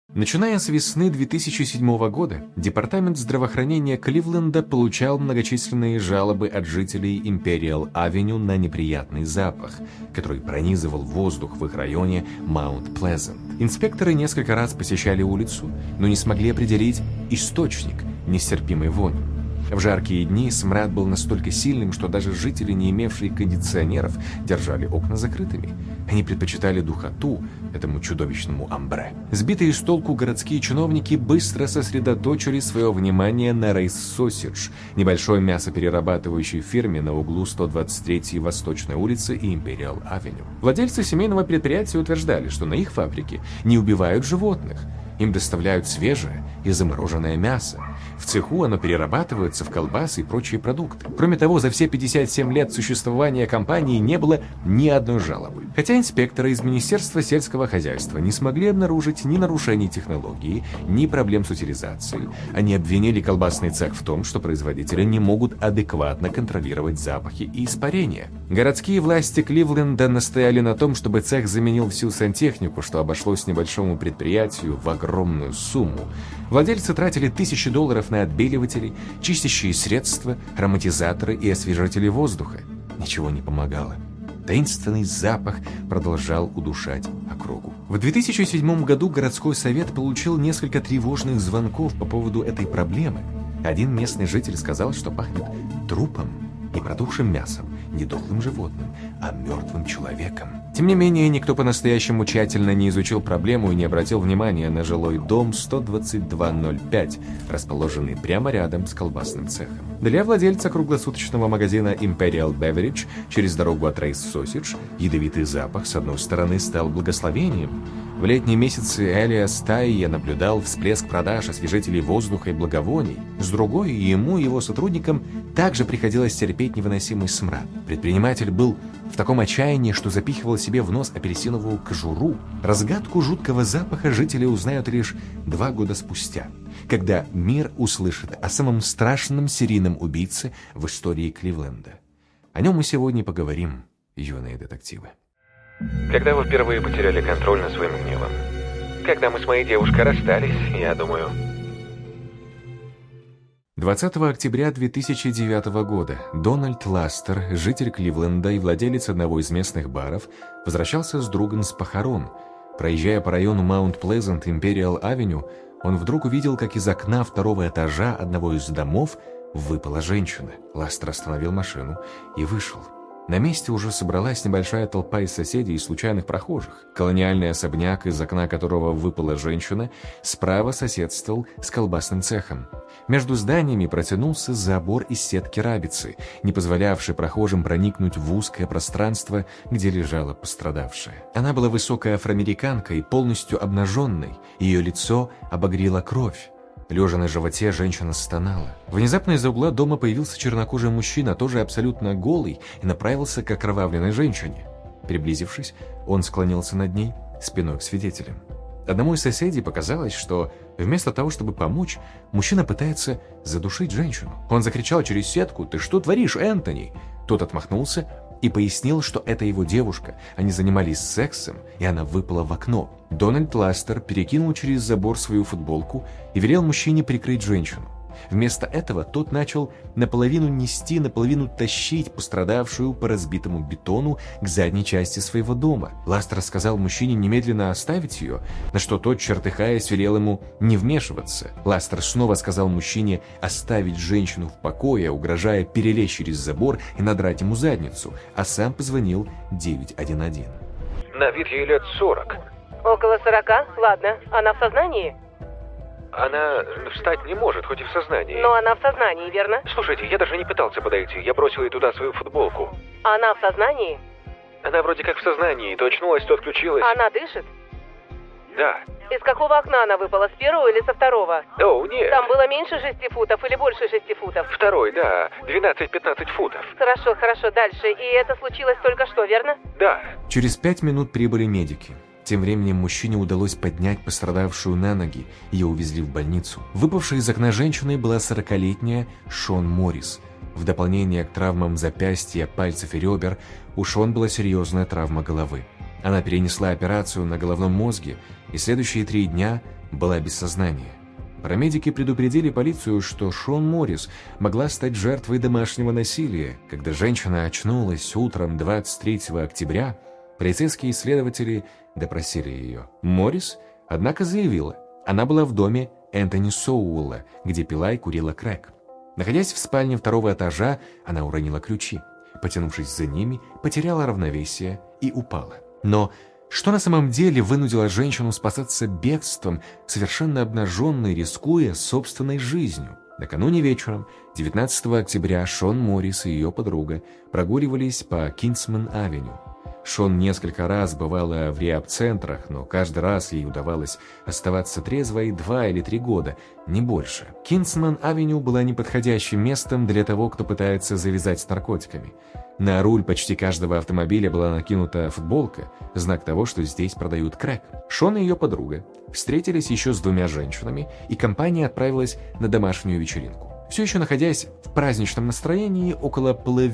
Начиная с весны 2007 года, Департамент здравоохранения Кливленда получал многочисленные жалобы от жителей Империал-авеню на неприятный запах, который пронизывал воздух в их районе Маунт-Плезант. Инспекторы несколько раз посещали улицу, но не смогли определить источник нестерпимой вони. В жаркие дни смрад был настолько сильным, что даже жители, не имевшие кондиционеров, держали окна закрытыми. Они предпочитали духоту этому чудовищному амбре. Сбитые с толку городские чиновники быстро сосредоточили свое внимание на Рейс Сосидж, небольшой мясоперерабатывающей фирме на углу 123-й Восточной улицы и Империал-авеню. Владельцы семейного предприятия утверждали, что на их фабрике не убивают животных. Им доставляют свежее и замороженное мясо. В цеху оно перерабатывается в колбасы и прочие продукты. Кроме того, за все 57 лет существования компании не было ни одной жалобы. Хотя инспекторы из Министерства сельского хозяйства не смогли обнаружить ни нарушений технологии, ни проблем с утилизацией. Они обвинили колбасный цех в том, что производители не могут адекватно контролировать запахи и испарения. Городские власти Кливленда настояли на том, чтобы цех заменил всю сантехнику, что обошлось небольшому предприятию в огромную сумму. Владельцы тратили $1000 на отбеливатели, чистящие средства, ароматизаторы и освежители воздуха. Ничего не помогало. Таинственный запах продолжал удушать округу. В 2007 году городской совет получил несколько тревожных звонков по поводу этой проблемы. Один местный житель сказал, что пахнет трупом, не протухшим мясом, не дохлым животным, а мертвым человеком. Тем не менее, никто по-настоящему тщательно не изучил проблему и не обратил внимания на жилой дом 12205, расположенный прямо рядом с колбасным цехом. Для владельца круглосуточного магазина Imperial Beverage через дорогу от Рейс Сосидж ядовитый запах, с одной стороны, стал благословением. В летние месяцы Элиас Тайя наблюдал всплеск продаж освежителей воздуха и благовоний. С другой, ему и его сотрудникам также приходилось терпеть невыносимый смрад. Предприниматель был в таком отчаянии, что запихивал себе в нос апельсиновую кожуру. Разгадку жуткого запаха жители узнают лишь 2 года спустя, когда мир услышит о самом страшном серийном убийце в истории Кливленда. О нем мы сегодня поговорим, юные детективы. Когда вы впервые потеряли контроль над своим гневом? Когда мы с моей девушкой расстались, я думаю. 20 октября 2009 года Дональд Ластер, житель Кливленда и владелец одного из местных баров, возвращался с другом с похорон. Проезжая по району Маунт-Плезант Империал-авеню, он вдруг увидел, как из окна 2-го этажа одного из домов выпала женщина. Ластер остановил машину и вышел. На месте уже собралась небольшая толпа из соседей и случайных прохожих. Колониальный особняк, из окна которого выпала женщина, справа соседствовал с колбасным цехом. Между зданиями протянулся забор из сетки рабицы, не позволявший прохожим проникнуть в узкое пространство, где лежала пострадавшая. Она была высокой афроамериканкой, полностью обнаженной, ее лицо обогрела кровь. Лежа на животе, женщина стонала. Внезапно из-за угла дома появился чернокожий мужчина, тоже абсолютно голый, и направился к окровавленной женщине. Приблизившись, он склонился над ней, спиной к свидетелям. Одному из соседей показалось, что вместо того, чтобы помочь, мужчина пытается задушить женщину. Он закричал через сетку: «Ты что творишь, Энтони?» Тот отмахнулся и пояснил, что это его девушка, они занимались сексом, и она выпала в окно. Дональд Ластер перекинул через забор свою футболку и велел мужчине прикрыть женщину. Вместо этого тот начал наполовину нести, наполовину тащить пострадавшую по разбитому бетону к задней части своего дома. Ластер сказал мужчине немедленно оставить ее, на что тот, чертыхаясь, велел ему не вмешиваться. Ластер снова сказал мужчине оставить женщину в покое, угрожая перелезть через забор и надрать ему задницу, а сам позвонил 911. На вид ей лет 40. Около 40? Ладно. Она в сознании? Она встать не может, хоть и в сознании. Но она в сознании, верно? Слушайте, я даже не пытался подойти. Я бросил ей туда свою футболку. Она в сознании? Она вроде как в сознании. То очнулась, то отключилась. Она дышит? Да. Из какого окна она выпала? С первого или со второго? О, нет. Там было меньше 6 футов или больше 6 футов? Второй, да. 12-15 футов. Хорошо. Дальше. И это случилось только что, верно? Да. Через 5 минут прибыли медики. Тем временем мужчине удалось поднять пострадавшую на ноги, ее увезли в больницу. Выпавшей из окна женщиной была 40-летняя Шон Моррис. В дополнение к травмам запястья, пальцев и ребер, у Шон была серьезная травма головы. Она перенесла операцию на головном мозге и следующие 3 дня была без сознания. Парамедики предупредили полицию, что Шон Моррис могла стать жертвой домашнего насилия. Когда женщина очнулась утром 23 октября, полицейские следователи допросили ее. Моррис, однако, заявила, она была в доме Энтони Соуэлла, где пила и курила крэк. Находясь в спальне второго этажа, она уронила ключи. Потянувшись за ними, потеряла равновесие и упала. Но что на самом деле вынудило женщину спасаться бегством, совершенно обнаженной, рискуя собственной жизнью? Накануне вечером, 19 октября, Шон Моррис и ее подруга прогуливались по Кинсман-авеню. Шон несколько раз бывала в реаб-центрах, но каждый раз ей удавалось оставаться трезвой 2 или 3 года, не больше. Кинсман-авеню была неподходящим местом для того, кто пытается завязать с наркотиками. На руль почти каждого автомобиля была накинута футболка, знак того, что здесь продают крэк. Шон и ее подруга встретились еще с 2 женщинами, и компания отправилась на домашнюю вечеринку. Все еще находясь в праздничном настроении, около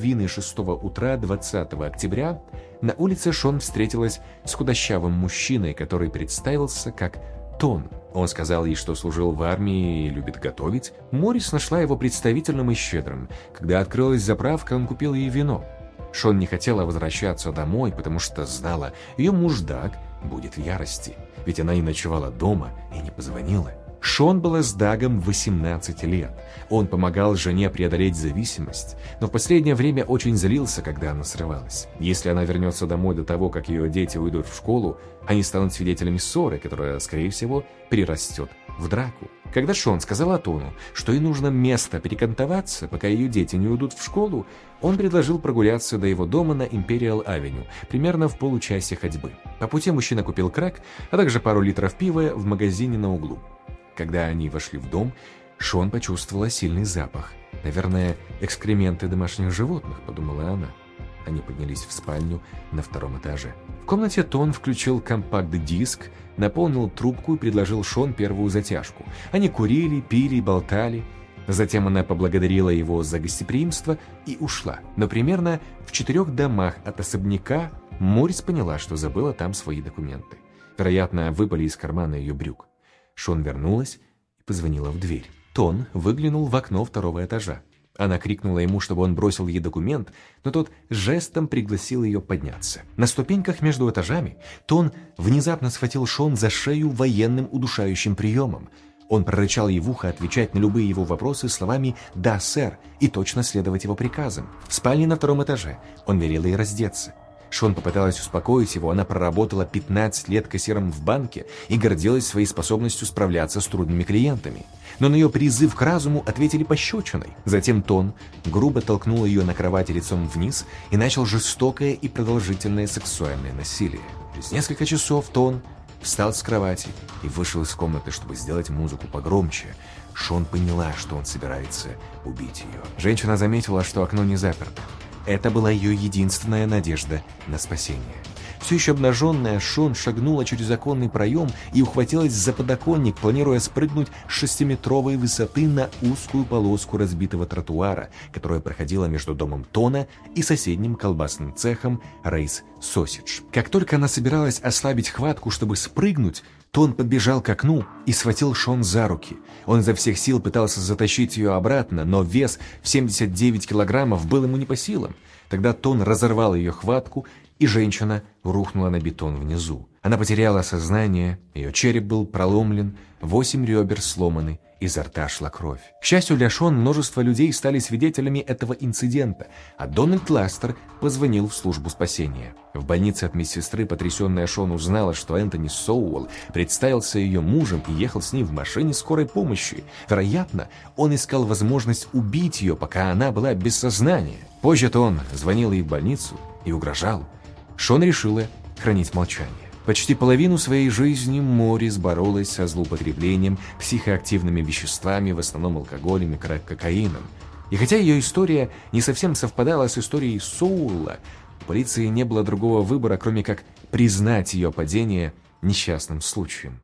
5:30 утра 20 октября на улице Шон встретилась с худощавым мужчиной, который представился как Тон. Он сказал ей, что служил в армии и любит готовить. Моррис нашла его представительным и щедрым. Когда открылась заправка, он купил ей вино. Шон не хотела возвращаться домой, потому что знала, ее муж Даг будет в ярости, ведь она не ночевала дома и не позвонила. Шон была с Дагом 18 лет. Он помогал жене преодолеть зависимость, но в последнее время очень злился, когда она срывалась. Если она вернется домой до того, как ее дети уйдут в школу, они станут свидетелями ссоры, которая, скорее всего, перерастет в драку. Когда Шон сказала Тону, что ей нужно место перекантоваться, пока ее дети не уйдут в школу, он предложил прогуляться до его дома на Империал-авеню, примерно в получасе ходьбы. По пути мужчина купил крэк, а также пару литров пива в магазине на углу. Когда они вошли в дом, Шон почувствовала сильный запах. «Наверное, экскременты домашних животных», — подумала она. Они поднялись в спальню на 2-м этаже. В комнате Тон включил компакт-диск, наполнил трубку и предложил Шон первую затяжку. Они курили, пили, болтали. Затем она поблагодарила его за гостеприимство и ушла. Но примерно в 4 домах от особняка Моррис поняла, что забыла там свои документы. Вероятно, выпали из кармана ее брюк. Шон вернулась и позвонила в дверь. Тон выглянул в окно 2-го этажа. Она крикнула ему, чтобы он бросил ей документ, но тот жестом пригласил ее подняться. На ступеньках между этажами Тон внезапно схватил Шон за шею военным удушающим приемом. Он прорычал ей в ухо отвечать на любые его вопросы словами «да, сэр» и точно следовать его приказам. В спальне на 2-м этаже он велел ей раздеться. Шон попыталась успокоить его, она проработала 15 лет кассиром в банке и гордилась своей способностью справляться с трудными клиентами. Но на ее призыв к разуму ответили пощечиной. Затем Тон грубо толкнул ее на кровати лицом вниз и начал жестокое и продолжительное сексуальное насилие. Через несколько часов Тон встал с кровати и вышел из комнаты, чтобы сделать музыку погромче. Шон поняла, что он собирается убить ее. Женщина заметила, что окно не заперто. Это была ее единственная надежда на спасение. Все еще обнаженная, Шон шагнула через оконный проем и ухватилась за подоконник, планируя спрыгнуть с 6-метровой высоты на узкую полоску разбитого тротуара, которая проходила между домом Тона и соседним колбасным цехом Рейс Сосидж. Как только она собиралась ослабить хватку, чтобы спрыгнуть, Тон подбежал к окну и схватил Шон за руки. Он изо всех сил пытался затащить ее обратно, но вес в 79 килограммов был ему не по силам. Тогда Тон разорвал ее хватку, и женщина рухнула на бетон внизу. Она потеряла сознание, ее череп был проломлен, 8 ребер сломаны, изо рта шла кровь. К счастью для Шон, множество людей стали свидетелями этого инцидента, а Дональд Ластер позвонил в службу спасения. В больнице от медсестры потрясенная Шон узнала, что Энтони Соуэлл представился ее мужем и ехал с ней в машине скорой помощи. Вероятно, он искал возможность убить ее, пока она была без сознания. Позже-то он звонил ей в больницу и угрожал. Шон решила хранить молчание. Почти половину своей жизни Моррис боролась со злоупотреблением психоактивными веществами, в основном алкоголем и кокаином. И хотя ее история не совсем совпадала с историей Соуэлла, у полиции не было другого выбора, кроме как признать ее падение несчастным случаем.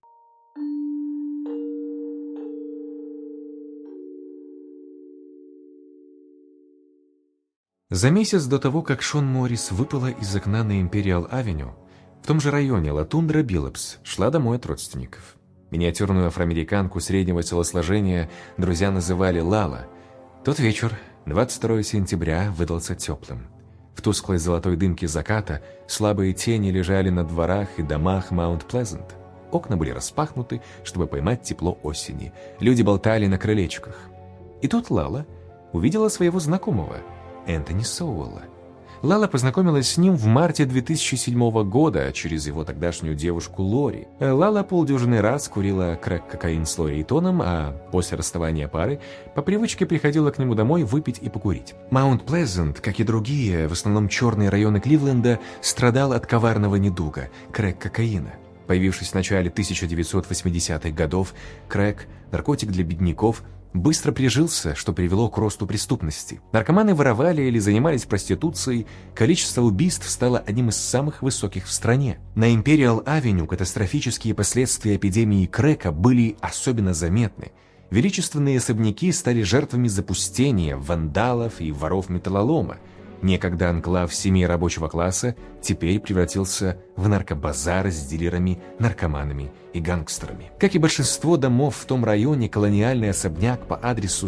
За месяц до того, как Шон Моррис выпала из окна на Империал-авеню, в том же районе Ла Тундра Биллопс шла домой от родственников. Миниатюрную афроамериканку среднего телосложения друзья называли Лала. Тот вечер, 22 сентября, выдался теплым. В тусклой золотой дымке заката слабые тени лежали на дворах и домах Маунт-Плезант. Окна были распахнуты, чтобы поймать тепло осени. Люди болтали на крылечках. И тут Лала увидела своего знакомого, Энтони Соуэлла. Лала познакомилась с ним в марте 2007 года через его тогдашнюю девушку Лори. Лала полдюжины раз курила крэк-кокаин с Лори и Тоном, а после расставания пары по привычке приходила к нему домой выпить и покурить. Маунт-Плезант, как и другие, в основном черные районы Кливленда, страдал от коварного недуга – крэк-кокаина. Появившись в начале 1980-х годов, крэк, наркотик для бедняков, быстро прижился, что привело к росту преступности. Наркоманы воровали или занимались проституцией, количество убийств стало одним из самых высоких в стране. На Империал-авеню катастрофические последствия эпидемии крэка были особенно заметны. Величественные особняки стали жертвами запустения, вандалов и воров металлолома. Некогда анклав семей рабочего класса теперь превратился в наркобазар с дилерами, наркоманами и гангстерами. Как и большинство домов в том районе, колониальный особняк по адресу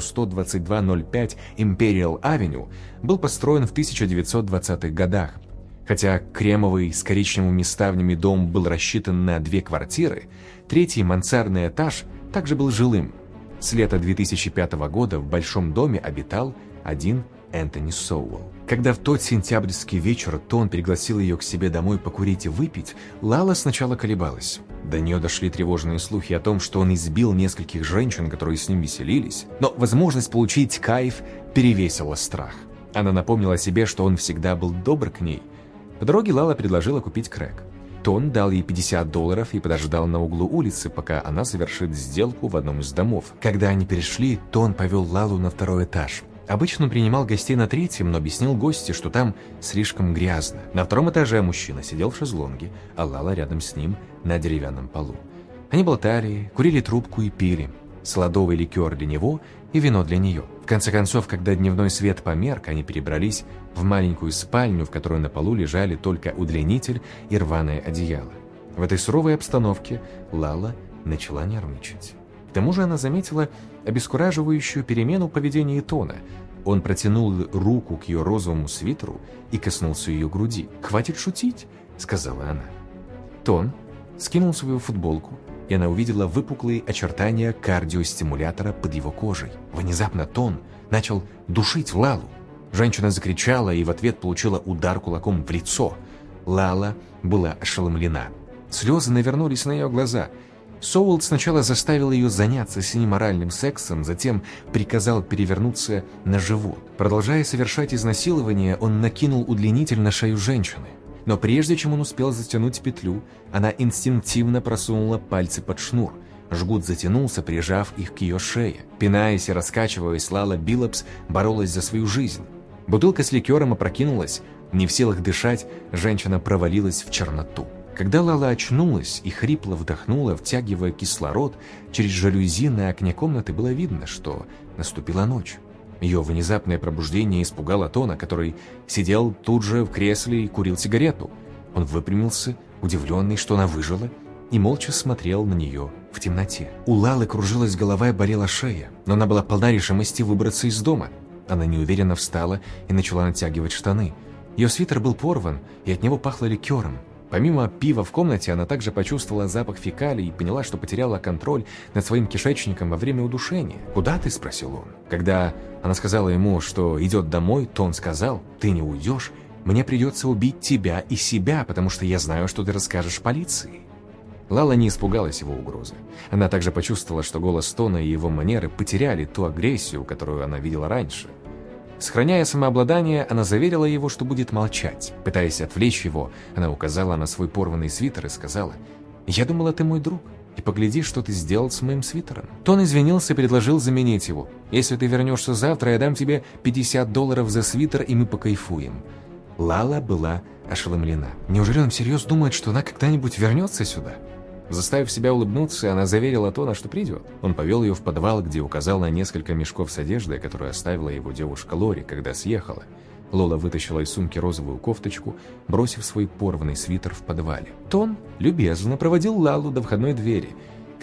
12205 Империал-авеню был построен в 1920-х годах. Хотя кремовый с коричневыми ставнями дом был рассчитан на 2 квартиры, третий мансардный этаж также был жилым. С лета 2005 года в большом доме обитал один Энтони Соуэлл. Когда в тот сентябрьский вечер Тон пригласил ее к себе домой покурить и выпить, Лала сначала колебалась. До нее дошли тревожные слухи о том, что он избил нескольких женщин, которые с ним веселились, но возможность получить кайф перевесила страх. Она напомнила себе, что он всегда был добр к ней. По дороге Лала предложила купить крэк. Тон дал ей $50 и подождал на углу улицы, пока она совершит сделку в одном из домов. Когда они перешли, Тон повел Лалу на 2-й этаж. Обычно он принимал гостей на 3-м, но объяснил гости, что там слишком грязно. На 2-м этаже мужчина сидел в шезлонге, а Лала рядом с ним на деревянном полу. Они болтали, курили трубку и пили. Сладовый ликер для него и вино для нее. В конце концов, когда дневной свет померк, они перебрались в маленькую спальню, в которой на полу лежали только удлинитель и рваное одеяло. В этой суровой обстановке Лала начала нервничать. К тому же она заметила обескураживающую перемену поведения Тона. Он протянул руку к ее розовому свитеру и коснулся ее груди. «Хватит шутить», — сказала она. Тон скинул свою футболку, и она увидела выпуклые очертания кардиостимулятора под его кожей. Внезапно Тон начал душить Лалу. Женщина закричала и в ответ получила удар кулаком в лицо. Лала была ошеломлена. Слезы навернулись на ее глаза. Соуэлл сначала заставил ее заняться с ним оральным сексом, затем приказал перевернуться на живот. Продолжая совершать изнасилование, он накинул удлинитель на шею женщины. Но прежде чем он успел затянуть петлю, она инстинктивно просунула пальцы под шнур. Жгут затянулся, прижав их к ее шее. Пинаясь и раскачиваясь, Лала Биллопс боролась за свою жизнь. Бутылка с ликером опрокинулась. Не в силах дышать, женщина провалилась в черноту. Когда Лала очнулась и хрипло вдохнула, втягивая кислород, через жалюзи на окне комнаты было видно, что наступила ночь. Ее внезапное пробуждение испугало Тона, который сидел тут же в кресле и курил сигарету. Он выпрямился, удивленный, что она выжила, и молча смотрел на нее в темноте. У Лалы кружилась голова и болела шея, но она была полна решимости выбраться из дома. Она неуверенно встала и начала натягивать штаны. Ее свитер был порван, и от него пахло ликером. Помимо пива в комнате, она также почувствовала запах фекалий и поняла, что потеряла контроль над своим кишечником во время удушения. «Куда ты?» – спросил он. Когда она сказала ему, что идет домой, то он сказал: «Ты не уйдешь, мне придется убить тебя и себя, потому что я знаю, что ты расскажешь полиции». Лала не испугалась его угрозы. Она также почувствовала, что голос Тона и его манеры потеряли ту агрессию, которую она видела раньше. Сохраняя самообладание, она заверила его, что будет молчать. Пытаясь отвлечь его, она указала на свой порванный свитер и сказала: «Я думала, ты мой друг, и погляди, что ты сделал с моим свитером». Тон извинился и предложил заменить его. «Если ты вернешься завтра, я дам тебе $50 за свитер, и мы покайфуем». Лала была ошеломлена. Неужели он всерьез думает, что она когда-нибудь вернется сюда? Заставив себя улыбнуться, она заверила Тона, что придет. Он повел ее в подвал, где указал на несколько мешков с одеждой, которую оставила его девушка Лори, когда съехала. Лола вытащила из сумки розовую кофточку, бросив свой порванный свитер в подвале. Тон любезно проводил Лалу до входной двери.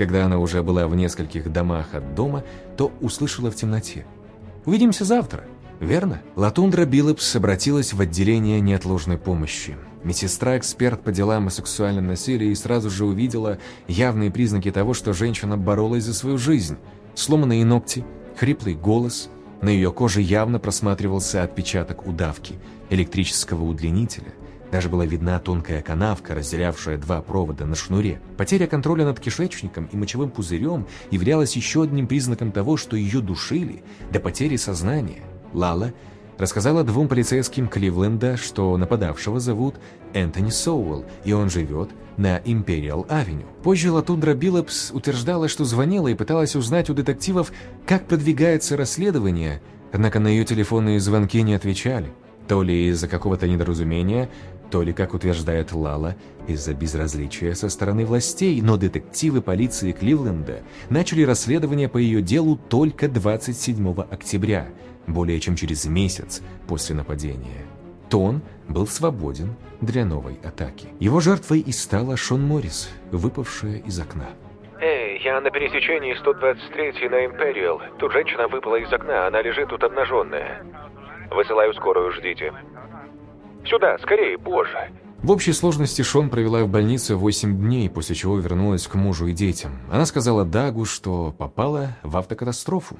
Когда она уже была в нескольких домах от дома, то услышала в темноте: «Увидимся завтра». Верно? Латундра Биллопс обратилась в отделение неотложной помощи. Медсестра-эксперт по делам о сексуальном насилии и сразу же увидела явные признаки того, что женщина боролась за свою жизнь. Сломанные ногти, хриплый голос, на ее коже явно просматривался отпечаток удавки, электрического удлинителя. Даже была видна тонкая канавка, разделявшая два провода на шнуре. Потеря контроля над кишечником и мочевым пузырем являлась еще одним признаком того, что ее душили до потери сознания. Лала рассказала двум полицейским Кливленда, что нападавшего зовут Энтони Соуэлл, и он живет на Империал-авеню. Позже Латундра Биллопс утверждала, что звонила и пыталась узнать у детективов, как продвигается расследование, однако на ее телефонные звонки не отвечали. То ли из-за какого-то недоразумения, то ли, как утверждает Лала, из-за безразличия со стороны властей, но детективы полиции Кливленда начали расследование по ее делу только 27 октября, более чем через месяц после нападения. Тон был свободен для новой атаки. Его жертвой и стала Шон Моррис, выпавшая из окна. Эй, я на пересечении 123 на Империал. Тут женщина выпала из окна, она лежит тут обнаженная. Высылаю скорую, ждите. Сюда, скорее, боже. В общей сложности Шон провела в больнице 8 дней, после чего вернулась к мужу и детям. Она сказала Дагу, что попала в автокатастрофу.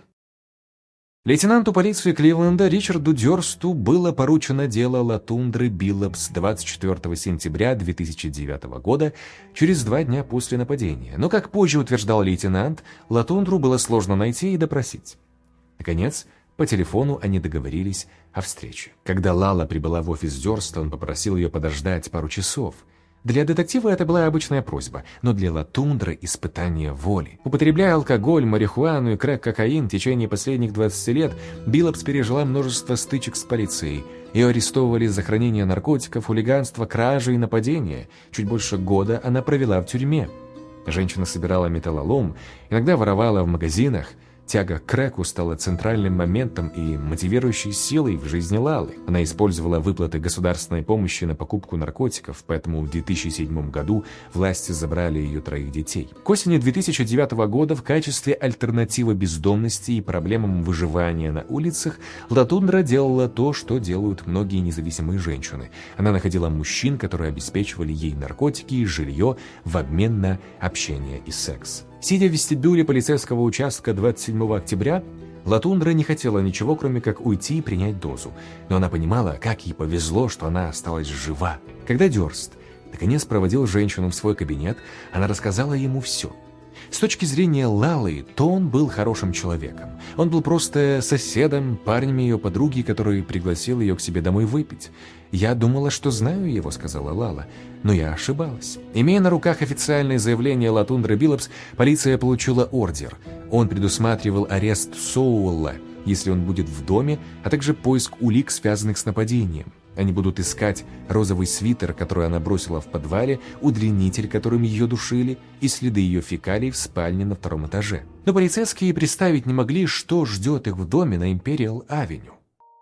Лейтенанту полиции Кливленда Ричарду Дёрсту было поручено дело Латундры Биллопс 24 сентября 2009 года, через 2 дня после нападения. Но, как позже утверждал лейтенант, Латундру было сложно найти и допросить. Наконец, по телефону они договорились о встрече. Когда Лала прибыла в офис Дёрста, он попросил ее подождать пару часов. Для детектива это была обычная просьба, но для Латундры – испытание воли. Употребляя алкоголь, марихуану и крэк-кокаин в течение последних 20 лет, Биллопс пережила множество стычек с полицией. Ее арестовывали за хранение наркотиков, хулиганство, кражи и нападения. Чуть больше года она провела в тюрьме. Женщина собирала металлолом, иногда воровала в магазинах. Тяга к крэку стала центральным моментом и мотивирующей силой в жизни Лалы. Она использовала выплаты государственной помощи на покупку наркотиков, поэтому в 2007 году власти забрали ее 3 детей. К осени 2009 года в качестве альтернативы бездомности и проблемам выживания на улицах Латундра делала то, что делают многие независимые женщины. Она находила мужчин, которые обеспечивали ей наркотики и жилье в обмен на общение и секс. Сидя в вестибюле полицейского участка 27 октября, Латундра не хотела ничего, кроме как уйти и принять дозу. Но она понимала, как ей повезло, что она осталась жива. Когда Дёрст наконец проводил женщину в свой кабинет, она рассказала ему все. С точки зрения Лалы, то он был хорошим человеком. Он был просто соседом, парнем ее подруги, который пригласил ее к себе домой выпить. «Я думала, что знаю его», — сказала Лала, — «но я ошибалась». Имея на руках официальное заявление Латундры Биллопс, полиция получила ордер. Он предусматривал арест Соуэлла, если он будет в доме, а также поиск улик, связанных с нападением. Они будут искать розовый свитер, который она бросила в подвале, удлинитель, которым ее душили, и следы ее фекалий в спальне на 2-м этаже. Но полицейские представить не могли, что ждет их в доме на Империал-авеню.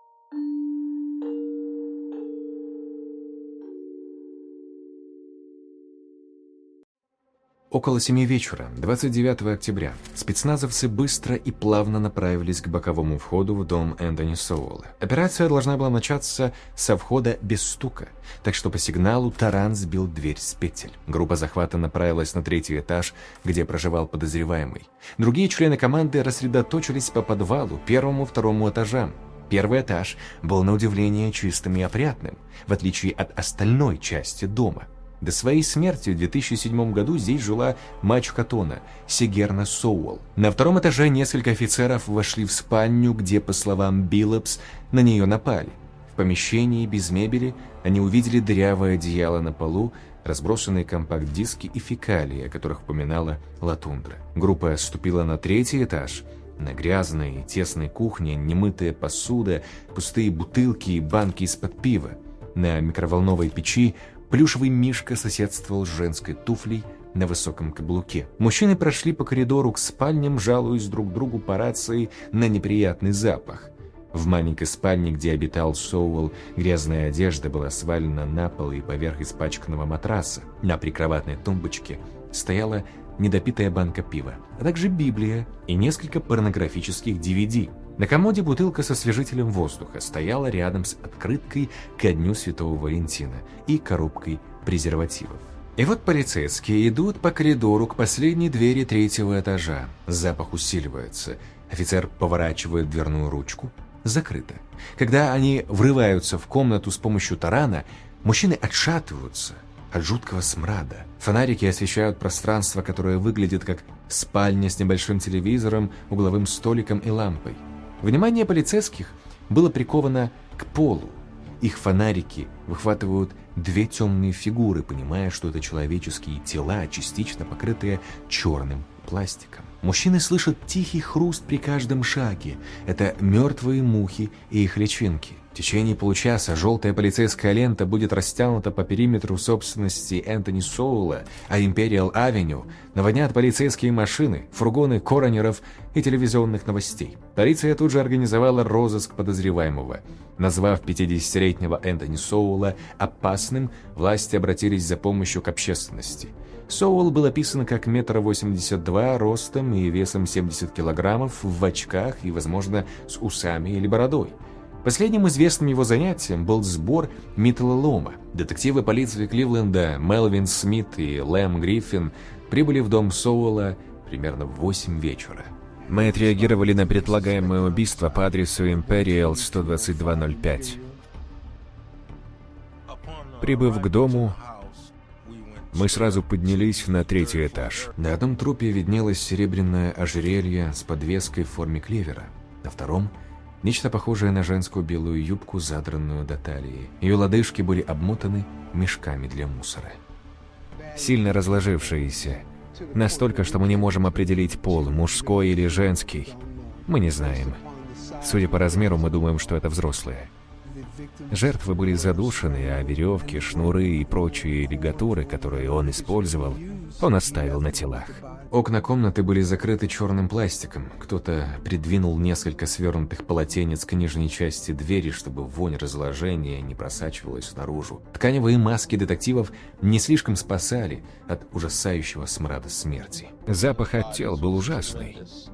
Около 7 вечера, 29 октября, спецназовцы быстро и плавно направились к боковому входу в дом Энтони Соуэлла. Операция должна была начаться со входа без стука, так что по сигналу таран сбил дверь с петель. Группа захвата направилась на 3-й этаж, где проживал подозреваемый. Другие члены команды рассредоточились по подвалу, 1-му, 2-му этажам. 1-й этаж был на удивление чистым и опрятным, в отличие от остальной части дома. До своей смерти в 2007 году здесь жила мачеха Тона, Сигерна Соуэлл. На 2-м этаже несколько офицеров вошли в спальню, где, по словам Биллопс, на нее напали. В помещении без мебели они увидели дырявое одеяло на полу, разбросанные компакт-диски и фекалии, о которых упоминала Латундра. Группа ступила на 3-й этаж. На грязной и тесной кухне немытая посуда, пустые бутылки и банки из-под пива. На микроволновой печи плюшевый мишка соседствовал с женской туфлей на высоком каблуке. Мужчины прошли по коридору к спальням, жалуясь друг другу по рации на неприятный запах. В маленькой спальне, где обитал Соуэлл, грязная одежда была свалена на пол и поверх испачканного матраса. На прикроватной тумбочке стояла недопитая банка пива, а также Библия и несколько порнографических DVD. На комоде бутылка со освежителем воздуха стояла рядом с открыткой ко Дню Святого Валентина и коробкой презервативов. И вот полицейские идут по коридору к последней двери 3-го этажа. Запах усиливается. Офицер поворачивает дверную ручку. Закрыто. Когда они врываются в комнату с помощью тарана, мужчины отшатываются от жуткого смрада. Фонарики освещают пространство, которое выглядит как спальня с небольшим телевизором, угловым столиком и лампой. Внимание полицейских было приковано к полу. Их фонарики выхватывают 2 темные фигуры, понимая, что это человеческие тела, частично покрытые черным пластиком. Мужчины слышат тихий хруст при каждом шаге. Это мертвые мухи и их личинки. В течение получаса желтая полицейская лента будет растянута по периметру собственности Энтони Соула, а Империал Авеню наводнят полицейские машины, фургоны коронеров и телевизионных новостей. Полиция тут же организовала розыск подозреваемого. Назвав 50-летнего Энтони Соула опасным, власти обратились за помощью к общественности. Соул был описан как 1,82 м ростом и весом 70 килограммов, в очках и, возможно, с усами или бородой. Последним известным его занятием был сбор металлолома. Детективы полиции Кливленда Мелвин Смит и Лэм Гриффин прибыли в дом Соула примерно в 8 вечера. Мы отреагировали на предполагаемое убийство по адресу Imperial 12205. Прибыв к дому, мы сразу поднялись на 3-й этаж. На одном трупе виднелось серебряное ожерелье с подвеской в форме клевера. На втором — нечто похожее на женскую белую юбку, задранную до талии. Ее лодыжки были обмотаны мешками для мусора. Сильно разложившиеся. Настолько, что мы не можем определить пол, мужской или женский. Мы не знаем. Судя по размеру, мы думаем, что это взрослые. Жертвы были задушены, а веревки, шнуры и прочие лигатуры, которые он использовал, он оставил на телах. Окна комнаты были закрыты черным пластиком. Кто-то придвинул несколько свернутых полотенец к нижней части двери, чтобы вонь разложения не просачивалась наружу. Тканевые маски детективов не слишком спасали от ужасающего смрада смерти. Запах от тел был ужасный.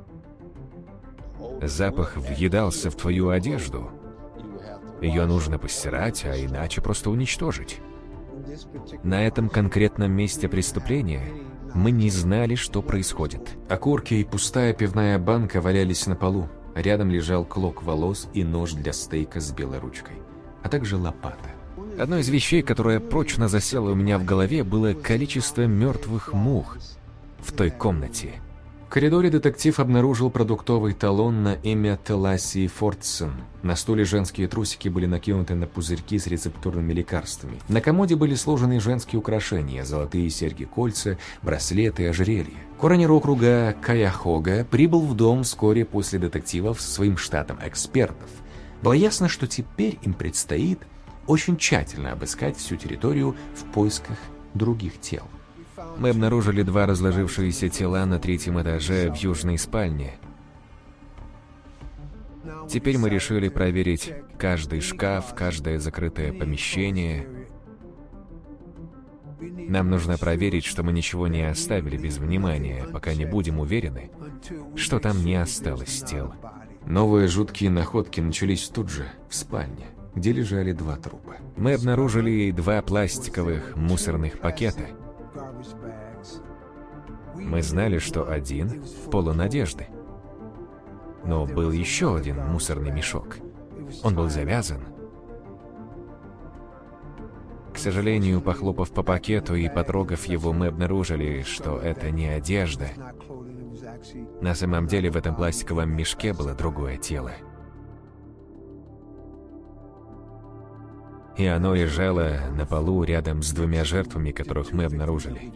Запах въедался в твою одежду. Ее нужно постирать, а иначе просто уничтожить. На этом конкретном месте преступления мы не знали, что происходит. Окурки и пустая пивная банка валялись на полу. Рядом лежал клок волос и нож для стейка с белой ручкой, а также лопата. Одной из вещей, которая прочно засела у меня в голове, было количество мертвых мух в той комнате. В коридоре детектив обнаружил продуктовый талон на имя Теласии Фортсон. На стуле женские трусики были накинуты на пузырьки с рецептурными лекарствами. На комоде были сложены женские украшения, золотые серьги-кольца, браслеты и ожерелья. Коронер округа Каяхога прибыл в дом вскоре после детективов со своим штатом экспертов. Было ясно, что теперь им предстоит очень тщательно обыскать всю территорию в поисках других тел. Мы обнаружили 2 разложившиеся тела на 3-м этаже в южной спальне. Теперь мы решили проверить каждый шкаф, каждое закрытое помещение. Нам нужно проверить, что мы ничего не оставили без внимания, пока не будем уверены, что там не осталось тел. Новые жуткие находки начались тут же, в спальне, где лежали 2 трупа. Мы обнаружили 2 пластиковых мусорных пакета. Мы знали, что один полон одежды. Но был еще один мусорный мешок. Он был завязан. К сожалению, похлопав по пакету и потрогав его, мы обнаружили, что это не одежда. На самом деле в этом пластиковом мешке было другое тело. И оно лежало на полу рядом с 2 жертвами, которых мы обнаружили.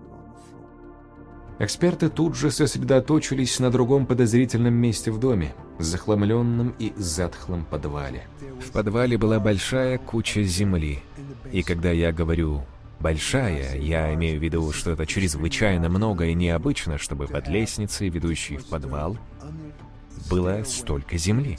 Эксперты тут же сосредоточились на другом подозрительном месте в доме, захламленном и затхлом подвале. В подвале была большая куча земли. И когда я говорю «большая», я имею в виду, что это чрезвычайно много и необычно, чтобы под лестницей, ведущей в подвал, было столько земли.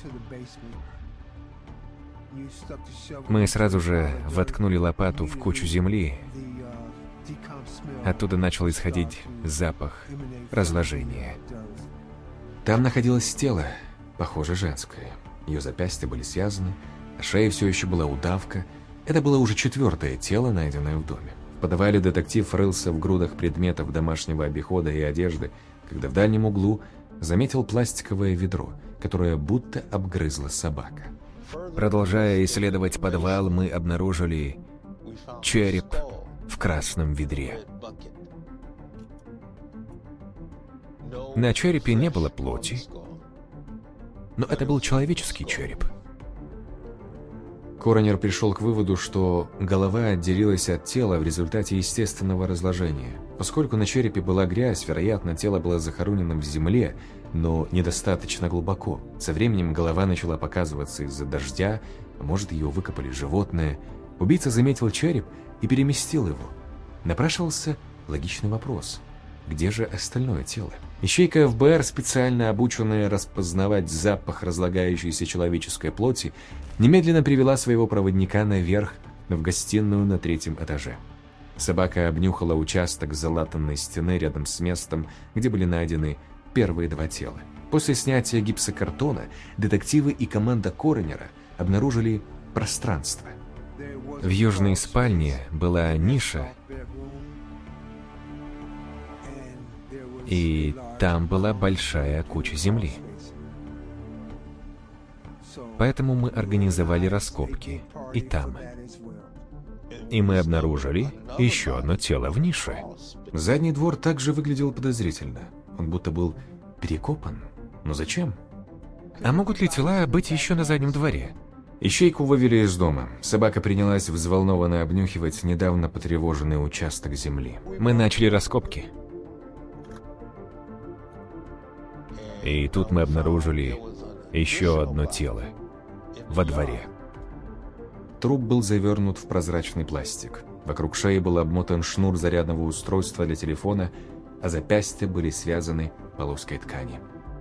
Мы сразу же воткнули лопату в кучу земли Оттуда начал исходить запах разложения. Там находилось тело, похоже, женское. Ее запястья были связаны, на шее все еще была удавка. Это было уже 4-е тело, найденное в доме. В подвале детектив рылся в грудах предметов домашнего обихода и одежды, когда в дальнем углу заметил пластиковое ведро, которое будто обгрызла собака. Продолжая исследовать подвал, мы обнаружили череп в красном ведре. На черепе не было плоти, но это был человеческий череп. Коронер пришел к выводу, что голова отделилась от тела в результате естественного разложения. Поскольку на черепе была грязь, вероятно, тело было захоронено в земле, но недостаточно глубоко. Со временем голова начала показываться из-за дождя, а может, ее выкопали животные. Убийца заметил череп и переместил его. Напрашивался логичный вопрос: где же остальное тело? Ищейка ФБР, специально обученная распознавать запах разлагающейся человеческой плоти, немедленно привела своего проводника наверх, в гостиную на 3-м этаже. Собака обнюхала участок залатанной стены рядом с местом, где были найдены первые 2 тела. После снятия гипсокартона детективы и команда коронера обнаружили пространство. В южной спальне была ниша, и там была большая куча земли. Поэтому мы организовали раскопки и там. И мы обнаружили еще одно тело в нише. Задний двор также выглядел подозрительно. Он будто был перекопан. Но зачем? А могут ли тела быть еще на заднем дворе? Ищейку вывели из дома. Собака принялась взволнованно обнюхивать недавно потревоженный участок земли. Мы начали раскопки. И тут мы обнаружили еще одно тело во дворе. Труп был завернут в прозрачный пластик. Вокруг шеи был обмотан шнур зарядного устройства для телефона, а запястья были связаны полоской ткани.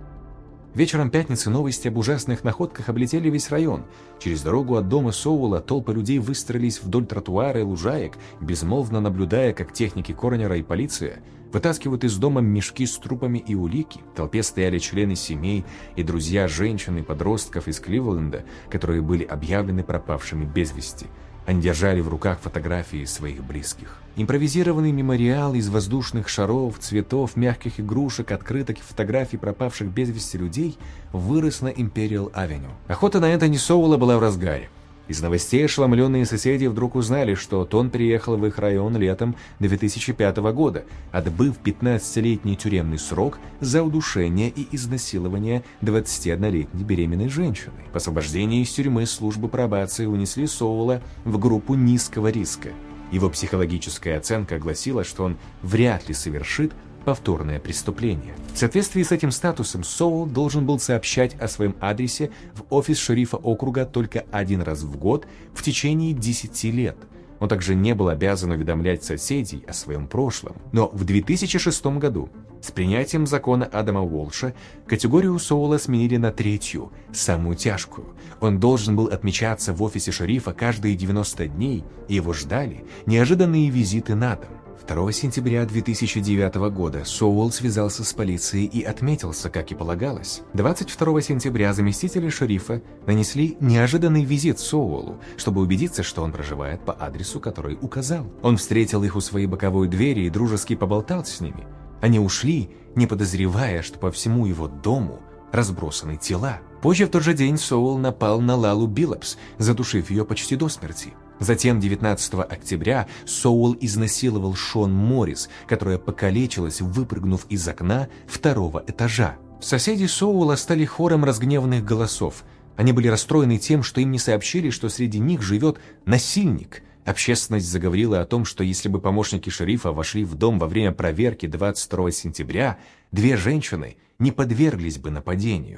Вечером пятницы новости об ужасных находках облетели весь район. Через дорогу от дома Соуэлла толпы людей выстроились вдоль тротуара и лужаек, безмолвно наблюдая, как техники коронера и полиция вытаскивают из дома мешки с трупами и улики. В толпе стояли члены семей и друзья женщин и подростков из Кливленда, которые были объявлены пропавшими без вести. Они держали в руках фотографии своих близких. Импровизированный мемориал из воздушных шаров, цветов, мягких игрушек, открыток и фотографий пропавших без вести людей вырос на Империал-авеню. Охота на Энтони Соуэлла была в разгаре. Из новостей ошеломленные соседи вдруг узнали, что Тон переехал в их район летом 2005 года, отбыв 15-летний тюремный срок за удушение и изнасилование 21-летней беременной женщины. По освобождении из тюрьмы службы пробации унесли Соуэлла в группу низкого риска. Его психологическая оценка гласила, что он вряд ли совершит повторное преступление. В соответствии с этим статусом Соуэлл должен был сообщать о своем адресе в офис шерифа округа только 1 раз в год в течение 10 лет. Он также не был обязан уведомлять соседей о своем прошлом. Но в 2006 году с принятием закона Адама Уолша категорию Соуэлла сменили на 3-ю, самую тяжкую. Он должен был отмечаться в офисе шерифа каждые 90 дней, и его ждали неожиданные визиты на дом. 2 сентября 2009 года Соуэлл связался с полицией и отметился, как и полагалось. 22 сентября заместители шерифа нанесли неожиданный визит Соуэллу, чтобы убедиться, что он проживает по адресу, который указал. Он встретил их у своей боковой двери и дружески поболтал с ними. Они ушли, не подозревая, что по всему его дому разбросаны тела. Позже в тот же день Соуэлл напал на Лалу Биллопс, задушив ее почти до смерти. Затем 19 октября Соуэлл изнасиловал Шон Моррис, которая покалечилась, выпрыгнув из окна 2-го этажа. Соседи Соуэлла стали хором разгневанных голосов. Они были расстроены тем, что им не сообщили, что среди них живет насильник. Общественность заговорила о том, что если бы помощники шерифа вошли в дом во время проверки 22 сентября, 2 женщины не подверглись бы нападению.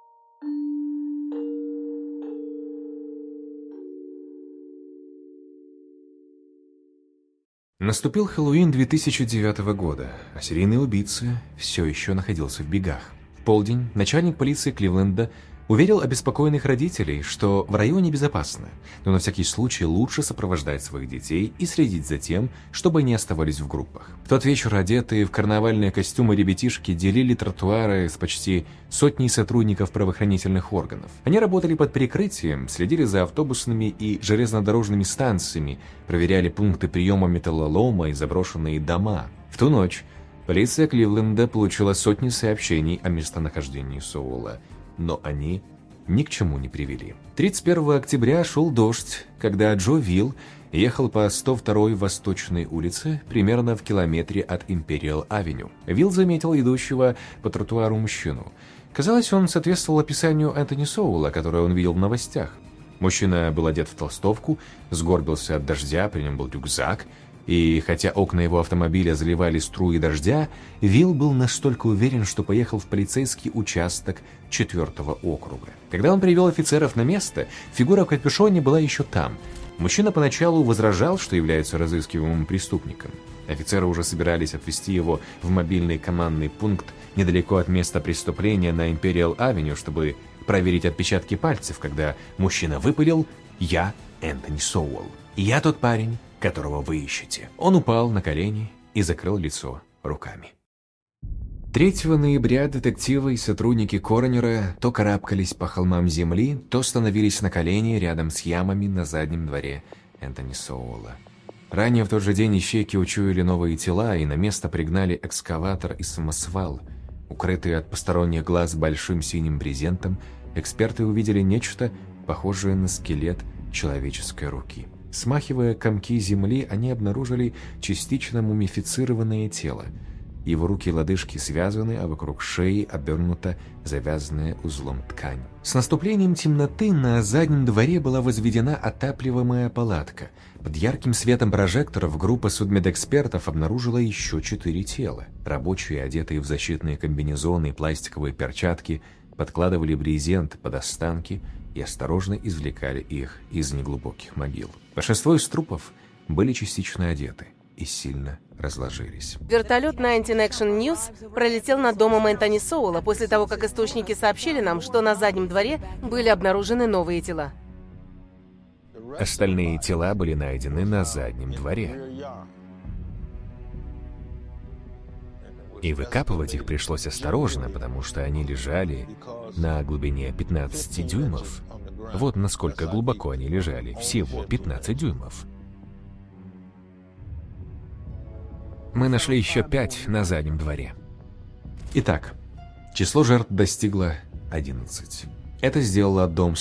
Наступил Хэллоуин 2009 года, а серийный убийца все еще находился в бегах. В полдень начальник полиции Кливленда Уверил обеспокоенных родителей, что в районе безопасно, но на всякий случай лучше сопровождать своих детей и следить за тем, чтобы они оставались в группах. В тот вечер одетые в карнавальные костюмы ребятишки делили тротуары с почти сотней сотрудников правоохранительных органов. Они работали под прикрытием, следили за автобусными и железнодорожными станциями, проверяли пункты приема металлолома и заброшенные дома. В ту ночь полиция Кливленда получила сотни сообщений о местонахождении Соуэлла, но они ни к чему не привели. 31 октября шел дождь, когда Джо Вилл ехал по 102-й Восточной улице, примерно в километре от Империал-авеню. Вилл заметил идущего по тротуару мужчину. Казалось, он соответствовал описанию Энтони Соуэлла, которое он видел в новостях. Мужчина был одет в толстовку, сгорбился от дождя, при нем был рюкзак, и хотя окна его автомобиля заливали струи дождя, Вилл был настолько уверен, что поехал в полицейский участок 4-го округа. Когда он привел офицеров на место, фигура в капюшоне была еще там. Мужчина поначалу возражал, что является разыскиваемым преступником. Офицеры уже собирались отвезти его в мобильный командный пункт недалеко от места преступления на Империал-авеню, чтобы проверить отпечатки пальцев, когда мужчина выпалил: «Я Энтони Соуэлл. Я тот парень, которого вы ищете». Он упал на колени и закрыл лицо руками. 3 ноября детективы и сотрудники коронера то карабкались по холмам земли, то становились на колени рядом с ямами на заднем дворе Энтони Соуэлла. Ранее в тот же день ищейки учуяли новые тела и на место пригнали экскаватор и самосвал. Укрытые от посторонних глаз большим синим брезентом, эксперты увидели нечто, похожее на скелет человеческой руки. Смахивая комки земли, они обнаружили частично мумифицированное тело. Его руки и лодыжки связаны, а вокруг шеи обернута завязанная узлом ткань. С наступлением темноты на заднем дворе была возведена отапливаемая палатка. Под ярким светом прожекторов группа судмедэкспертов обнаружила еще 4 тела. Рабочие, одетые в защитные комбинезоны и пластиковые перчатки, подкладывали брезент под останки и осторожно извлекали их из неглубоких могил. Большинство из трупов были частично одеты и сильно разложились. Вертолет 19 Action News пролетел над домом Энтони Соуэлла после того, как источники сообщили нам, что на заднем дворе были обнаружены новые тела. Остальные тела были найдены на заднем дворе. И выкапывать их пришлось осторожно, потому что они лежали на глубине 15 дюймов. Вот насколько глубоко они лежали. Всего 15 дюймов. Мы нашли еще 5 на заднем дворе. Итак, число жертв достигло 11. Это сделало дом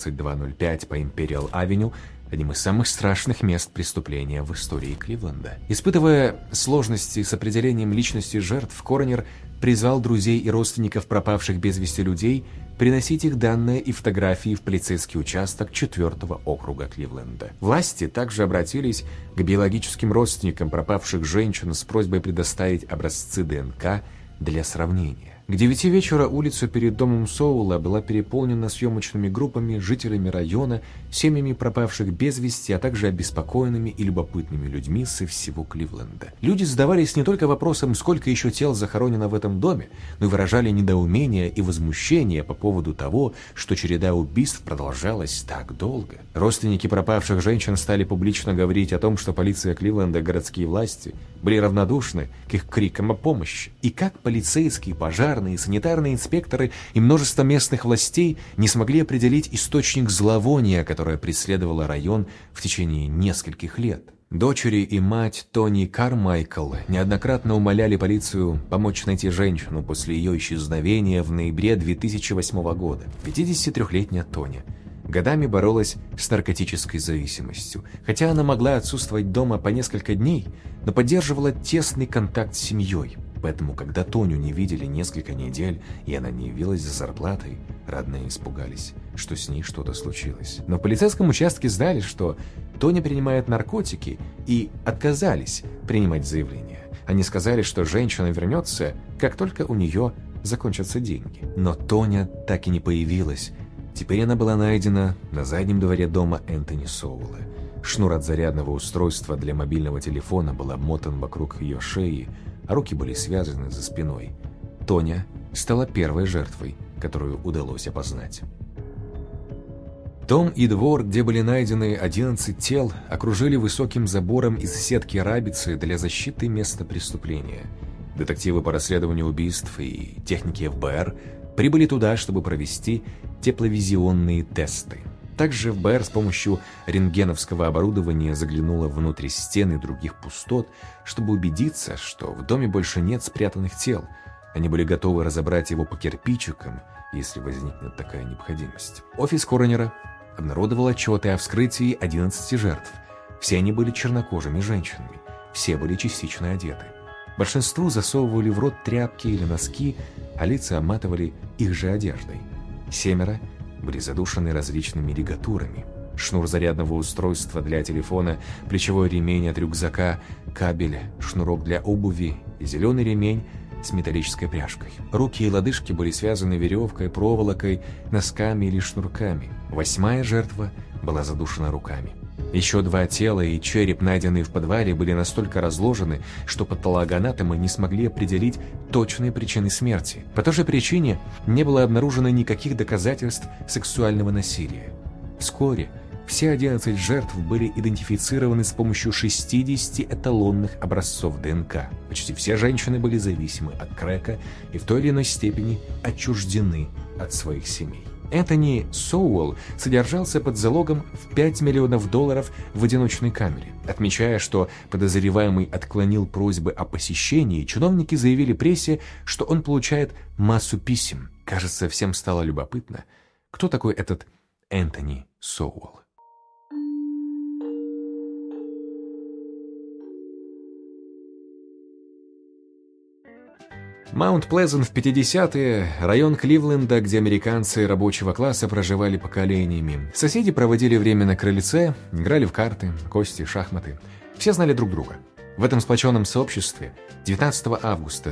12205 по Империал-авеню одним из самых страшных мест преступления в истории Кливленда. Испытывая сложности с определением личности жертв, коронер призвал друзей и родственников пропавших без вести людей приносить их данные и фотографии в полицейский участок 4-го округа Кливленда. Власти также обратились к биологическим родственникам пропавших женщин с просьбой предоставить образцы ДНК для сравнения. К 9 вечера улица перед домом Соуэлла была переполнена съемочными группами, жителями района, семьями пропавших без вести, а также обеспокоенными и любопытными людьми со всего Кливленда. Люди задавались не только вопросом, сколько еще тел захоронено в этом доме, но и выражали недоумение и возмущение по поводу того, что череда убийств продолжалась так долго. Родственники пропавших женщин стали публично говорить о том, что полиция Кливленда и городские власти были равнодушны к их крикам о помощи, и как полицейские, пожарные, санитарные инспекторы и множество местных властей не смогли определить источник зловония, которое преследовало район в течение нескольких лет. Дочери и мать Тони Кармайкл неоднократно умоляли полицию помочь найти женщину после ее исчезновения в ноябре 2008 года. 53-летняя Тони годами боролась с наркотической зависимостью. Хотя она могла отсутствовать дома по несколько дней, но поддерживала тесный контакт с семьей. Поэтому, когда Тоню не видели несколько недель, и она не явилась за зарплатой, родные испугались, что с ней что-то случилось. Но в полицейском участке знали, что Тоня принимает наркотики, и отказались принимать заявление. Они сказали, что женщина вернется, как только у нее закончатся деньги. Но Тоня так и не появилась. Теперь она была найдена на заднем дворе дома Энтони Соуэлла. Шнур от зарядного устройства для мобильного телефона был обмотан вокруг ее шеи, а руки были связаны за спиной. Тоня стала первой жертвой которую удалось опознать. Дом и двор, где были найдены 11 тел, окружили высоким забором из сетки рабицы для защиты места преступления. Детективы по расследованию убийств и техники ФБР прибыли туда, чтобы провести тепловизионные тесты. Также ФБР с помощью рентгеновского оборудования заглянуло внутрь стен и других пустот, чтобы убедиться, что в доме больше нет спрятанных тел. Они были готовы разобрать его по кирпичикам, если возникнет такая необходимость. Офис коронера обнародовал отчеты о вскрытии 11 жертв. Все они были чернокожими женщинами, все были частично одеты. Большинству засовывали в рот тряпки или носки, а лица обматывали их же одеждой. 7 были задушены различными лигатурами. Шнур зарядного устройства для телефона, плечевой ремень от рюкзака, кабель, шнурок для обуви и зеленый ремень с металлической пряжкой. Руки и лодыжки были связаны веревкой, проволокой, носками или шнурками. 8 жертва была задушена руками. Еще 2 тела и череп, найденные в подвале, были настолько разложены, что патологоанатомы не смогли определить точные причины смерти. По той же причине не было обнаружено никаких доказательств сексуального насилия. Вскоре все 11 жертв были идентифицированы с помощью 60 эталонных образцов ДНК. Почти все женщины были зависимы от крэка и в той или иной степени отчуждены от своих семей. Энтони Соуэлл содержался под залогом в $5 миллионов в одиночной камере. Отмечая, что подозреваемый отклонил просьбы о посещении, чиновники заявили прессе, что он получает массу писем. Кажется, всем стало любопытно, кто такой этот Энтони Соуэлл. Маунт-Плезант в 50-е – район Кливленда, где американцы рабочего класса проживали поколениями. Соседи проводили время на крыльце, играли в карты, кости, шахматы. Все знали друг друга. В этом сплоченном сообществе 19 августа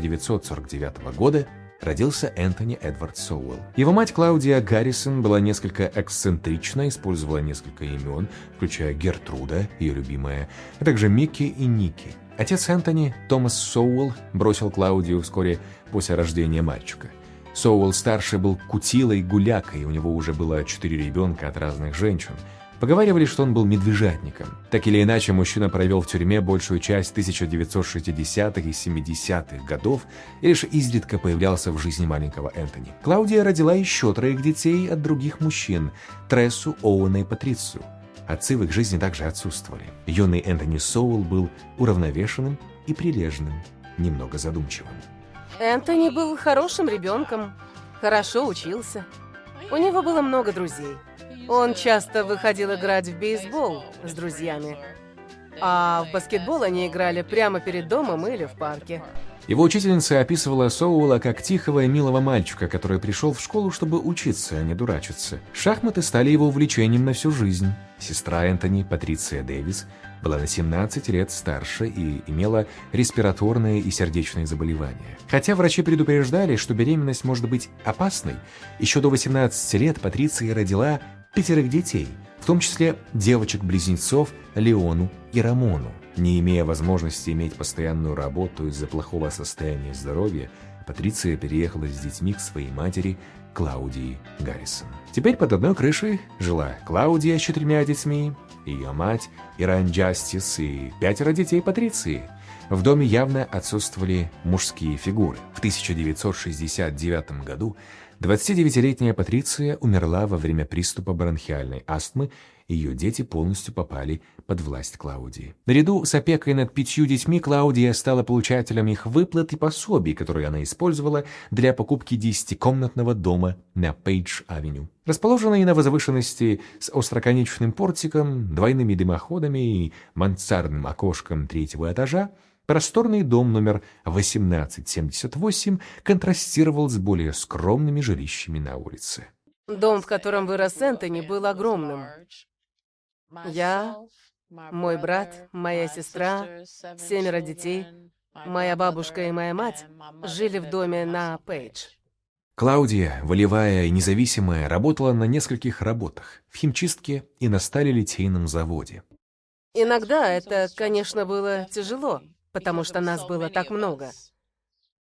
1949 года родился Энтони Эдвард Соуэлл. Его мать Клаудия Гаррисон была несколько эксцентрична, использовала несколько имен, включая Гертруда, ее любимая, а также Микки и Ники. Отец Энтони, Томас Соуэлл, бросил Клаудию вскоре после рождения мальчика. Соуэлл-старший был кутилой, гулякой, у него уже было 4 ребенка от разных женщин. Поговаривали, что он был медвежатником. Так или иначе, мужчина провел в тюрьме большую часть 1960-х и 70-х годов и лишь изредка появлялся в жизни маленького Энтони. Клаудия родила еще 3 детей от других мужчин – Трессу, Оуэна и Патрицию. Отцы в их жизни также отсутствовали. Юный Энтони Соуэлл был уравновешенным и прилежным, немного задумчивым. Энтони был хорошим ребенком, хорошо учился. У него было много друзей. Он часто выходил играть в бейсбол с друзьями, а в баскетбол они играли прямо перед домом или в парке. Его учительница описывала Соуэлла как тихого и милого мальчика, который пришел в школу, чтобы учиться, а не дурачиться. Шахматы стали его увлечением на всю жизнь. Сестра Энтони, Патриция Дэвис, была на 17 лет старше и имела респираторные и сердечные заболевания. Хотя врачи предупреждали, что беременность может быть опасной, еще до 18 лет Патриция родила 5 детей, в том числе девочек-близнецов Леону и Рамону. Не имея возможности иметь постоянную работу из-за плохого состояния здоровья, Патриция переехала с детьми к своей матери Клаудии Гаррисон. Теперь под одной крышей жила Клаудия с 4 детьми, ее мать Иран Джастис и 5 детей Патриции. В доме явно отсутствовали мужские фигуры. В 1969 году 29-летняя Патриция умерла во время приступа бронхиальной астмы, ее дети полностью попали под власть Клаудии. Наряду с опекой над 5 детьми Клаудия стала получателем их выплат и пособий, которые она использовала для покупки 10-комнатного дома на Пейдж-авеню. Расположенный на возвышенности с остроконечным портиком, двойными дымоходами и мансардным окошком 3-го этажа, просторный дом номер 1878 контрастировал с более скромными жилищами на улице. Дом, в котором вырос Энтони, был огромным. Я, мой брат, моя сестра, 7 детей, моя бабушка и моя мать жили в доме на Пейдж. Клаудия, волевая и независимая, работала на нескольких работах – в химчистке и на сталелитейном заводе. Иногда это, конечно, было тяжело, потому что нас было так много.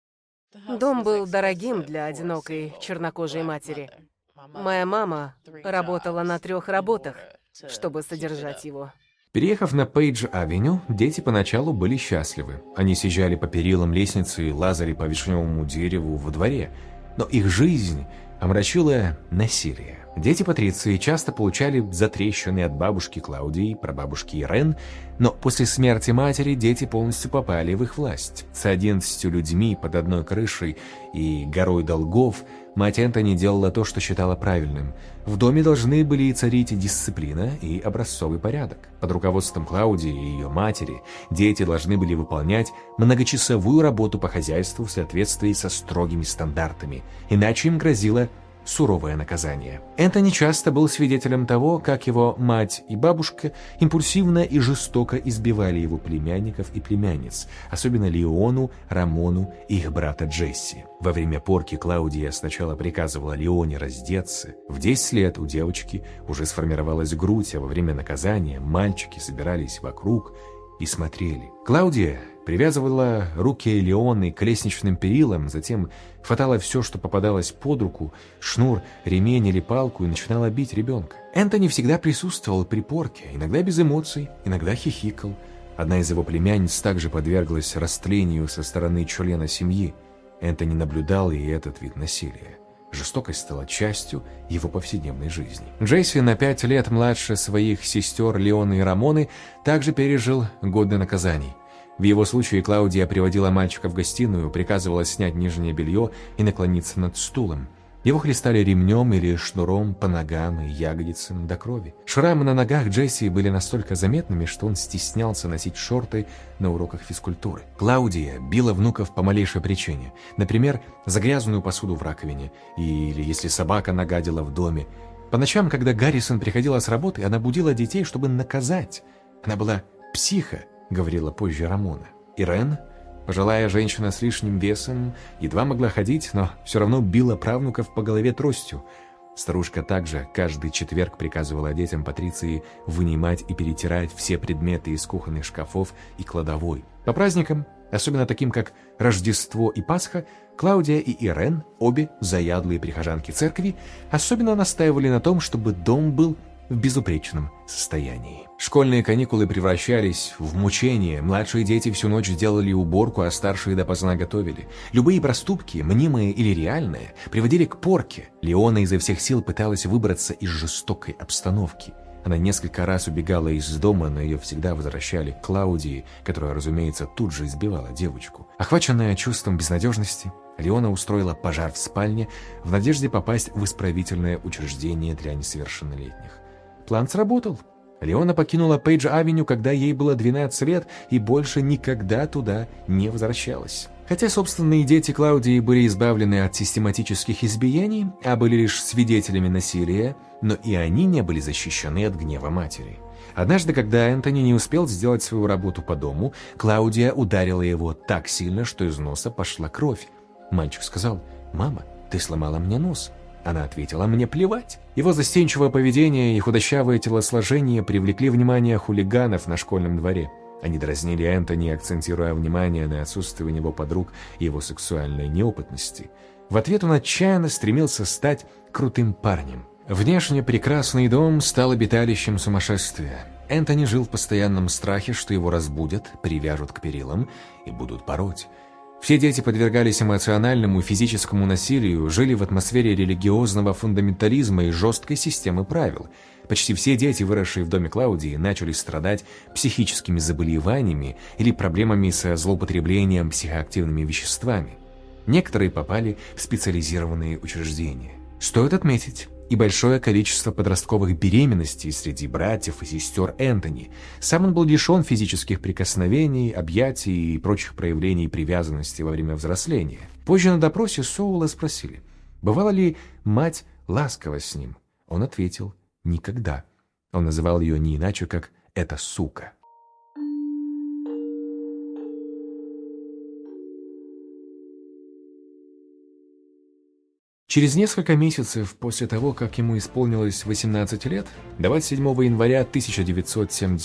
Дом был дорогим для одинокой чернокожей матери. Моя мама работала на 3 работах, чтобы содержать его. Переехав на Пейдж-авеню, дети поначалу были счастливы. Они съезжали по перилам лестницы и лазали по вишневому дереву во дворе. Но их жизнь омрачило насилие. Дети Патриции часто получали затрещины от бабушки Клаудии, прабабушки Ирен, но после смерти матери дети полностью попали в их власть. С 11 людьми под одной крышей и горой долгов мать Энтони делала то, что считала правильным. В доме должны были царить дисциплина и образцовый порядок. Под руководством Клаудии и ее матери дети должны были выполнять многочасовую работу по хозяйству в соответствии со строгими стандартами, иначе им грозило суровое наказание. Энтони часто был свидетелем того, как его мать и бабушка импульсивно и жестоко избивали его племянников и племянниц, особенно Леону, Рамону и их брата Джесси. Во время порки Клаудия сначала приказывала Леоне раздеться. В 10 лет у девочки уже сформировалась грудь, а во время наказания мальчики собирались вокруг и смотрели. Клаудия привязывала руки Леоны к лестничным перилам, затем хватала все, что попадалось под руку, шнур, ремень или палку, и начинала бить ребенка. Энтони всегда присутствовал при порке, иногда без эмоций, иногда хихикал. Одна из его племянниц также подверглась растлению со стороны члена семьи. Энтони наблюдал и этот вид насилия. Жестокость стала частью его повседневной жизни. Джесси, на 5 лет младше своих сестер Леоны и Рамоны, также пережил годы наказаний. В его случае Клаудия приводила мальчика в гостиную, приказывала снять нижнее белье и наклониться над стулом. Его хлестали ремнем или шнуром по ногам и ягодицам до крови. Шрамы на ногах Джесси были настолько заметными, что он стеснялся носить шорты на уроках физкультуры. Клаудия била внуков по малейшей причине. Например, за грязную посуду в раковине, или если собака нагадила в доме. По ночам, когда Гаррисон приходила с работы, она будила детей, чтобы наказать. Она была психа, говорила позже Рамона. Ирен, пожилая женщина с лишним весом, едва могла ходить, но все равно била правнуков по голове тростью. Старушка также каждый четверг приказывала детям Патриции вынимать и перетирать все предметы из кухонных шкафов и кладовой. По праздникам, особенно таким как Рождество и Пасха, Клаудия и Ирен, обе заядлые прихожанки церкви, особенно настаивали на том, чтобы дом был в безупречном состоянии. Школьные каникулы превращались в мучение, младшие дети всю ночь делали уборку, а старшие допоздна готовили. Любые проступки, мнимые или реальные, приводили к порке. Леона изо всех сил пыталась выбраться из жестокой обстановки. Она несколько раз убегала из дома, но ее всегда возвращали к Клаудии, которая, разумеется, тут же избивала девочку. Охваченная чувством безнадежности, Леона устроила пожар в спальне в надежде попасть в исправительное учреждение для несовершеннолетних. План сработал. Леона покинула Пейдж-авеню, когда ей было 12 лет, и больше никогда туда не возвращалась. Хотя собственные дети Клаудии были избавлены от систематических избиений, а были лишь свидетелями насилия, но и они не были защищены от гнева матери. Однажды, когда Энтони не успел сделать свою работу по дому, Клаудия ударила его так сильно, что из носа пошла кровь. Мальчик сказал: «Мама, ты сломала мне нос». Она ответила: «Мне плевать». Его застенчивое поведение и худощавое телосложение привлекли внимание хулиганов на школьном дворе. Они дразнили Энтони, акцентируя внимание на отсутствии у него подруг и его сексуальной неопытности. В ответ он отчаянно стремился стать крутым парнем. Внешне прекрасный дом стал обиталищем сумасшествия. Энтони жил в постоянном страхе, что его разбудят, привяжут к перилам и будут пороть. Все дети подвергались эмоциональному и физическому насилию, жили в атмосфере религиозного фундаментализма и жесткой системы правил. Почти все дети, выросшие в доме Клаудии, начали страдать психическими заболеваниями или проблемами со злоупотреблением психоактивными веществами. Некоторые попали в специализированные учреждения. Стоит отметить и большое количество подростковых беременностей среди братьев и сестер Энтони. Сам он был лишен физических прикосновений, объятий и прочих проявлений привязанности во время взросления. Позже на допросе Соула спросили, бывала ли мать ласкова с ним. Он ответил: никогда. Он называл ее не иначе, как «эта сука». Через несколько месяцев после того, как ему исполнилось 18 лет, 27 января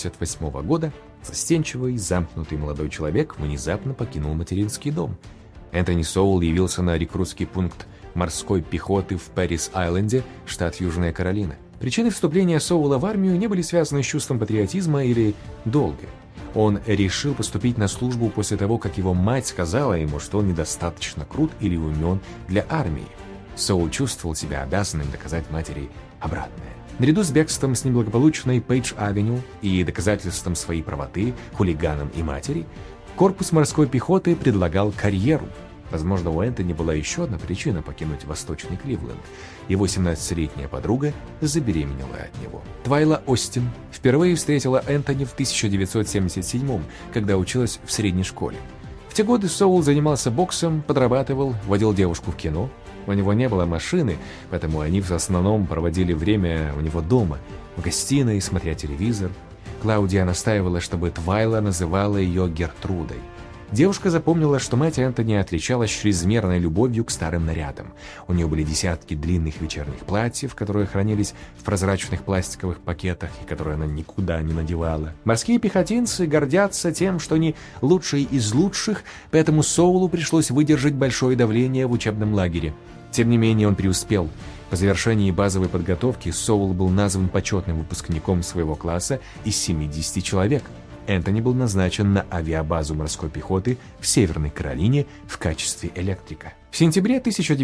1978 года, застенчивый, замкнутый молодой человек внезапно покинул материнский дом. Энтони Соуэлл явился на рекрутский пункт морской пехоты в Пэрис-Айленде, штат Южная Каролина. Причины вступления Соуэлла в армию не были связаны с чувством патриотизма или долга. Он решил поступить на службу после того, как его мать сказала ему, что он недостаточно крут или умен для армии. Соуэлл чувствовал себя обязанным доказать матери обратное. Наряду с бегством с неблагополучной Пейдж-авеню и доказательством своей правоты хулиганам и матери, корпус морской пехоты предлагал карьеру. Возможно, у Энтони была еще одна причина покинуть Восточный Кливленд. Его 17-летняя подруга забеременела от него. Твайла Остин впервые встретила Энтони в 1977-м, когда училась в средней школе. В те годы Соуэлл занимался боксом, подрабатывал, водил девушку в кино. У него не было машины, поэтому они в основном проводили время у него дома, в гостиной, смотря телевизор. Клаудия настаивала, чтобы Твайла называла ее Гертрудой. Девушка запомнила, что мать Энтони отличалась чрезмерной любовью к старым нарядам. У нее были десятки длинных вечерних платьев, которые хранились в прозрачных пластиковых пакетах и которые она никуда не надевала. Морские пехотинцы гордятся тем, что они лучшие из лучших, поэтому Соуэллу пришлось выдержать большое давление в учебном лагере. Тем не менее, он преуспел. По завершении базовой подготовки Соуэлл был назван почетным выпускником своего класса из 70 человек. Энтони был назначен на авиабазу морской пехоты в Северной Каролине в качестве электрика. В сентябре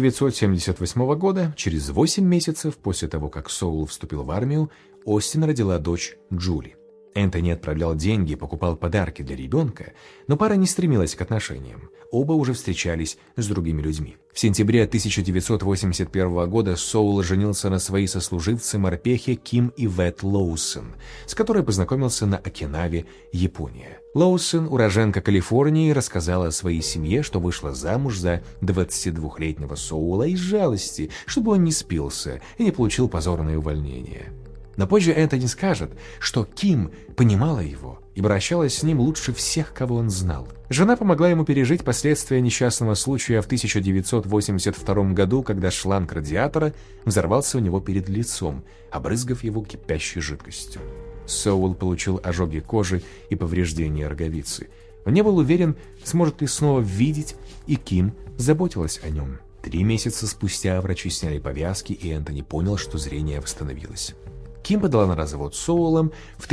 1978 года, через 8 месяцев после того, как Соуэлл вступил в армию, Остин родила дочь Джули. Энтони отправлял деньги, покупал подарки для ребенка, но пара не стремилась к отношениям. Оба уже встречались с другими людьми. В сентябре 1981 года Соуэлл женился на своей сослуживце-морпехе Ким Ивет Лоусон, с которой познакомился на Окинаве, Япония. Лоусон, уроженка Калифорнии, рассказала о своей семье, что вышла замуж за 22-летнего Соуэлла из жалости, чтобы он не спился и не получил позорное увольнение. Но позже Энтони скажет, что Ким понимала его и обращалась с ним лучше всех, кого он знал. Жена помогла ему пережить последствия несчастного случая в 1982 году, когда шланг радиатора взорвался у него перед лицом, обрызгав его кипящей жидкостью. Соуэлл получил ожоги кожи и повреждения роговицы. Он не был уверен, сможет ли снова видеть, и Ким заботилась о нем. 3 месяца спустя врачи сняли повязки, и Энтони понял, что зрение восстановилось. Ким подала на развод с Соуэллом в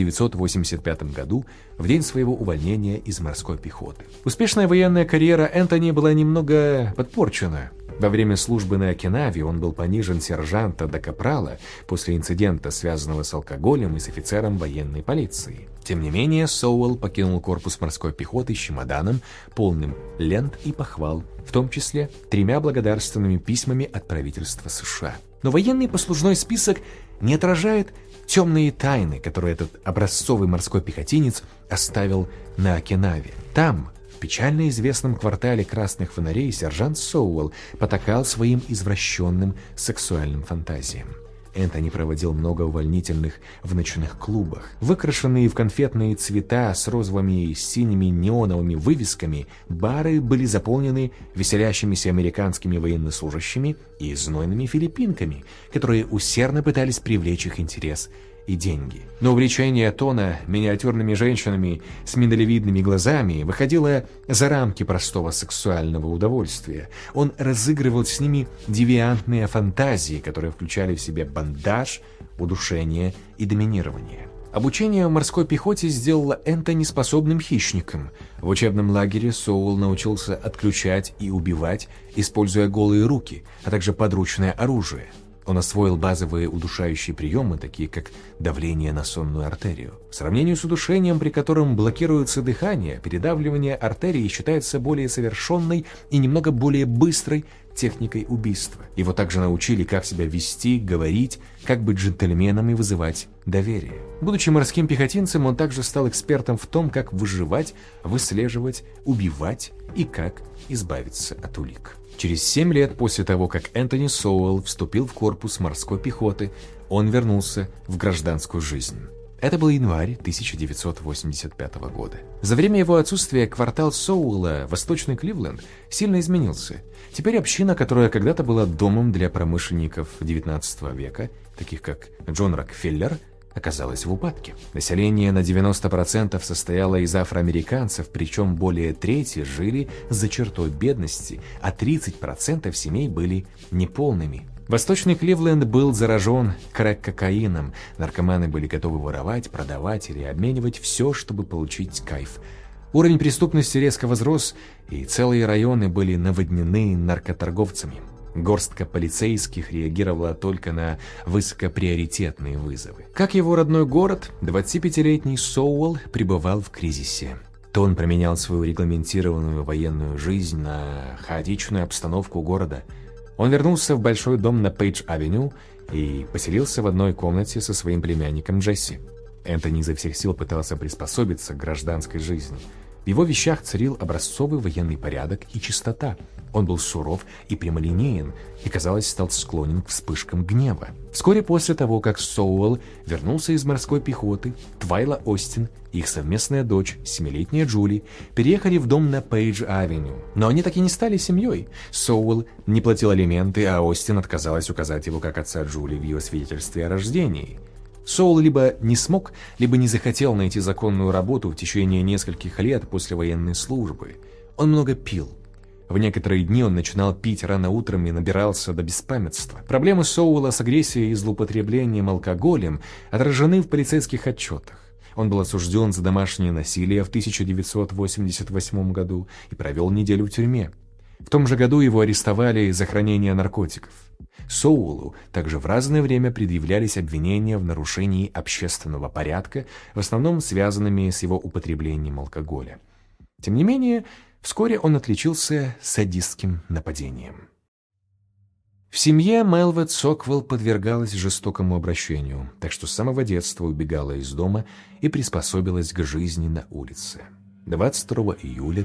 1985 году, в день своего увольнения из морской пехоты. Успешная военная карьера Энтони была немного подпорчена. Во время службы на Окинаве он был понижен с сержанта до капрала после инцидента, связанного с алкоголем и с офицером военной полиции. Тем не менее, Соуэлл покинул корпус морской пехоты с чемоданом, полным лент и похвал, в том числе 3 благодарственными письмами от правительства США. Но военный послужной список не отражает темные тайны, которые этот образцовый морской пехотинец оставил на Окинаве. Там, в печально известном квартале красных фонарей, сержант Соуэлл потакал своим извращенным сексуальным фантазиям. Энтони проводил много увольнительных в ночных клубах. Выкрашенные в конфетные цвета с розовыми и синими неоновыми вывесками, бары были заполнены веселящимися американскими военнослужащими и знойными филиппинками, которые усердно пытались привлечь их интерес и деньги. Но увлечение Тона миниатюрными женщинами с миндалевидными глазами выходило за рамки простого сексуального удовольствия. Он разыгрывал с ними девиантные фантазии, которые включали в себя бандаж, удушение и доминирование. Обучение в морской пехоте сделало Энтони способным хищником. В учебном лагере Соуэлл научился отключать и убивать, используя голые руки, а также подручное оружие. Он освоил базовые удушающие приемы, такие как давление на сонную артерию. В сравнении с удушением, при котором блокируется дыхание, передавливание артерии считается более совершенной и немного более быстрой техникой убийства. Его также научили, как себя вести, говорить, как быть джентльменом и вызывать доверие. Будучи морским пехотинцем, он также стал экспертом в том, как выживать, выслеживать, убивать и как избавиться от улик. Через 7 лет после того, как Энтони Соуэлл вступил в корпус морской пехоты, он вернулся в гражданскую жизнь. Это был январь 1985 года. За время его отсутствия квартал Соуэлла, Восточный Кливленд, сильно изменился. Теперь община, которая когда-то была домом для промышленников XIX века, таких как Джон Рокфеллер, оказалась в упадке. Население на 90% состояло из афроамериканцев, причем более трети жили за чертой бедности, а 30% семей были неполными. Восточный Кливленд был заражен крэк-кокаином. Наркоманы были готовы воровать, продавать или обменивать все, чтобы получить кайф. Уровень преступности резко возрос, и целые районы были наводнены наркоторговцами. Горстка полицейских реагировала только на высокоприоритетные вызовы. Как его родной город, 25-летний Соуэлл пребывал в кризисе. Тон променял свою регламентированную военную жизнь на хаотичную обстановку города. Он вернулся в большой дом на Пейдж-авеню и поселился в одной комнате со своим племянником Джесси. Энтони изо всех сил пытался приспособиться к гражданской жизни. В его вещах царил образцовый военный порядок и чистота. Он был суров и прямолинеен, и, казалось, стал склонен к вспышкам гнева. Вскоре после того, как Соуэлл вернулся из морской пехоты, Твайла Остин и их совместная дочь, 7-летняя Джули, переехали в дом на Пейдж-авеню. Но они так и не стали семьей. Соуэлл не платил алименты, а Остин отказалась указать его как отца Джули в ее свидетельстве о рождении. Соуэлл либо не смог, либо не захотел найти законную работу в течение нескольких лет после военной службы. Он много пил. В некоторые дни он начинал пить рано утром и набирался до беспамятства. Проблемы Соуэлла с агрессией и злоупотреблением алкоголем отражены в полицейских отчетах. Он был осужден за домашнее насилие в 1988 году и провел неделю в тюрьме. В том же году его арестовали за хранение наркотиков. Соуэллу также в разное время предъявлялись обвинения в нарушении общественного порядка, в основном связанными с его употреблением алкоголя. Тем не менее, вскоре он отличился садистским нападением. В семье Мелвет Соквелл подвергалась жестокому обращению, так что с самого детства убегала из дома и приспособилась к жизни на улице. 22 июля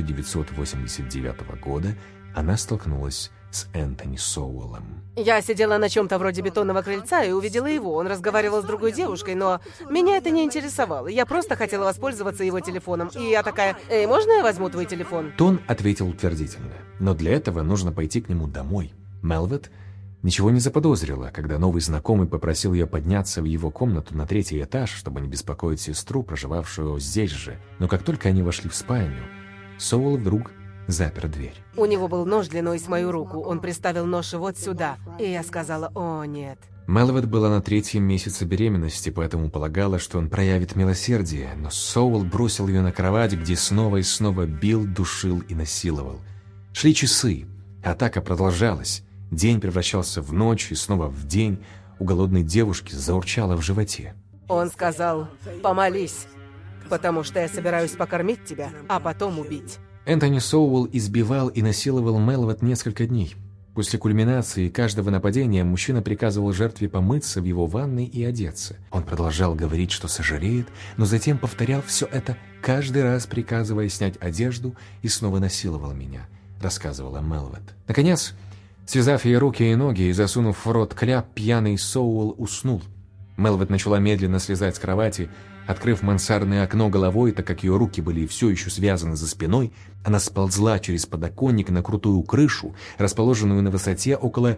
1989 года она столкнулась с Энтони Соуэллом. Я сидела на чем-то вроде бетонного крыльца и увидела его. Он разговаривал с другой девушкой, но меня это не интересовало. Я просто хотела воспользоваться его телефоном. И я такая: «Эй, можно я возьму твой телефон?» Тон ответил утвердительно. Но для этого нужно пойти к нему домой. Мелвет ничего не заподозрила, когда новый знакомый попросил ее подняться в его комнату на 3-й этаж, чтобы не беспокоить сестру, проживавшую здесь же. Но как только они вошли в спальню, Соуэлл вдруг запер дверь. У него был нож длиной с мою руку. Он приставил нож вот сюда. И я сказала: «О, нет». Мелвет была на 3-м месяце беременности, поэтому полагала, что он проявит милосердие, но Соуэлл бросил ее на кровать, где снова и снова бил, душил и насиловал. Шли часы. Атака продолжалась. День превращался в ночь и снова в день. У голодной девушки заурчало в животе. Он сказал: «Помолись, потому что я собираюсь покормить тебя, а потом убить». Энтони Соуэлл избивал и насиловал Мелвет несколько дней. После кульминации каждого нападения мужчина приказывал жертве помыться в его ванной и одеться. Он продолжал говорить, что сожалеет, но затем повторял все это, каждый раз приказывая снять одежду, и снова насиловал меня, рассказывала Мелвет. Наконец, связав ей руки и ноги и засунув в рот кляп, пьяный Соуэлл уснул. Мелвет начала медленно слезать с кровати. Открыв мансардное окно головой, так как ее руки были все еще связаны за спиной, она сползла через подоконник на крутую крышу, расположенную на высоте около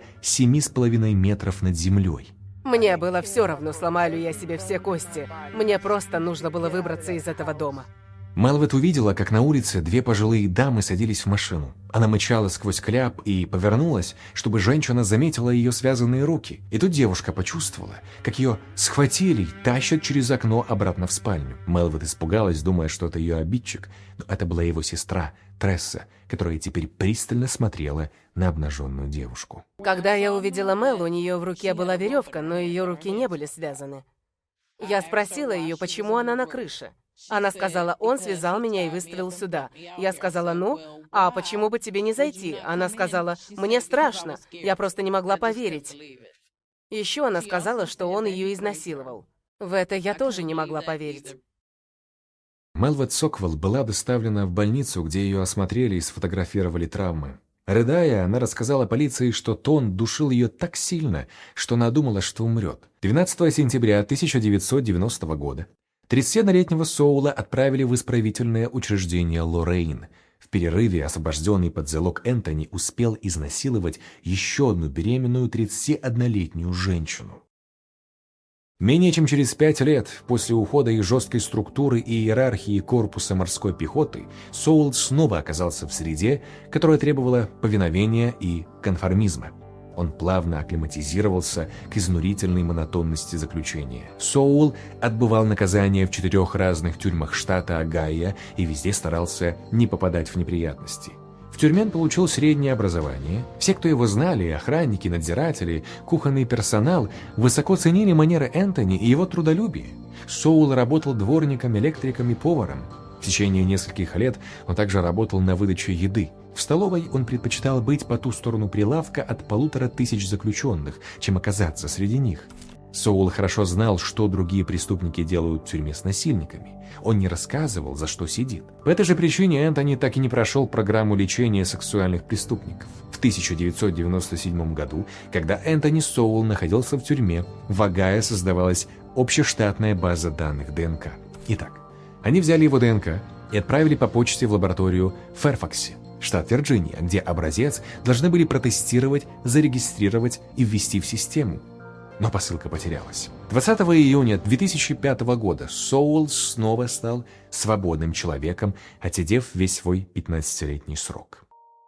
7,5 метров над землей. Мне было все равно, сломаю ли я себе все кости. Мне просто нужно было выбраться из этого дома. Мелвет увидела, как на улице 2 пожилые дамы садились в машину. Она мычала сквозь кляп и повернулась, чтобы женщина заметила ее связанные руки. И тут девушка почувствовала, как ее схватили и тащат через окно обратно в спальню. Мелвет испугалась, думая, что это ее обидчик, но это была его сестра, Тресса, которая теперь пристально смотрела на обнаженную девушку. Когда я увидела Мел, у нее в руке была веревка, но ее руки не были связаны. Я спросила ее, почему она на крыше. Она сказала: «Он связал меня и выставил сюда». Я сказала: «Ну, а почему бы тебе не зайти?» Она сказала: «Мне страшно, я просто не могла поверить». Еще она сказала, что он ее изнасиловал. В это я тоже не могла поверить. Мелвет Соквелл была доставлена в больницу, где ее осмотрели и сфотографировали травмы. Рыдая, она рассказала полиции, что Тон душил ее так сильно, что она думала, что умрет. 12 сентября 1990 года 31-летнего Соуэлла отправили в исправительное учреждение Лоррейн. В перерыве освобожденный под залог Энтони успел изнасиловать еще одну беременную 31-летнюю женщину. Менее чем через 5 лет после ухода из жесткой структуры и иерархии корпуса морской пехоты Соул снова оказался в среде, которая требовала повиновения и конформизма. Он плавно акклиматизировался к изнурительной монотонности заключения. Соул отбывал наказание в 4 разных тюрьмах штата Огайо и везде старался не попадать в неприятности. В тюрьме он получил среднее образование. Все, кто его знали, охранники, надзиратели, кухонный персонал, высоко ценили манеры Энтони и его трудолюбие. Соул работал дворником, электриком и поваром. В течение нескольких лет он также работал на выдаче еды. В столовой он предпочитал быть по ту сторону прилавка от 1500 заключенных, чем оказаться среди них. Соул хорошо знал, что другие преступники делают в тюрьме с насильниками. Он не рассказывал, за что сидит. По этой же причине Энтони так и не прошел программу лечения сексуальных преступников. В 1997 году, когда Энтони Соул находился в тюрьме, в Огайо создавалась общештатная база данных ДНК. Итак, они взяли его ДНК и отправили по почте в лабораторию в Фэрфаксе, штат Вирджиния, где образец должны были протестировать, зарегистрировать и ввести в систему. Но посылка потерялась. 20 июня 2005 года Соул снова стал свободным человеком, отсидев весь свой 15-летний срок.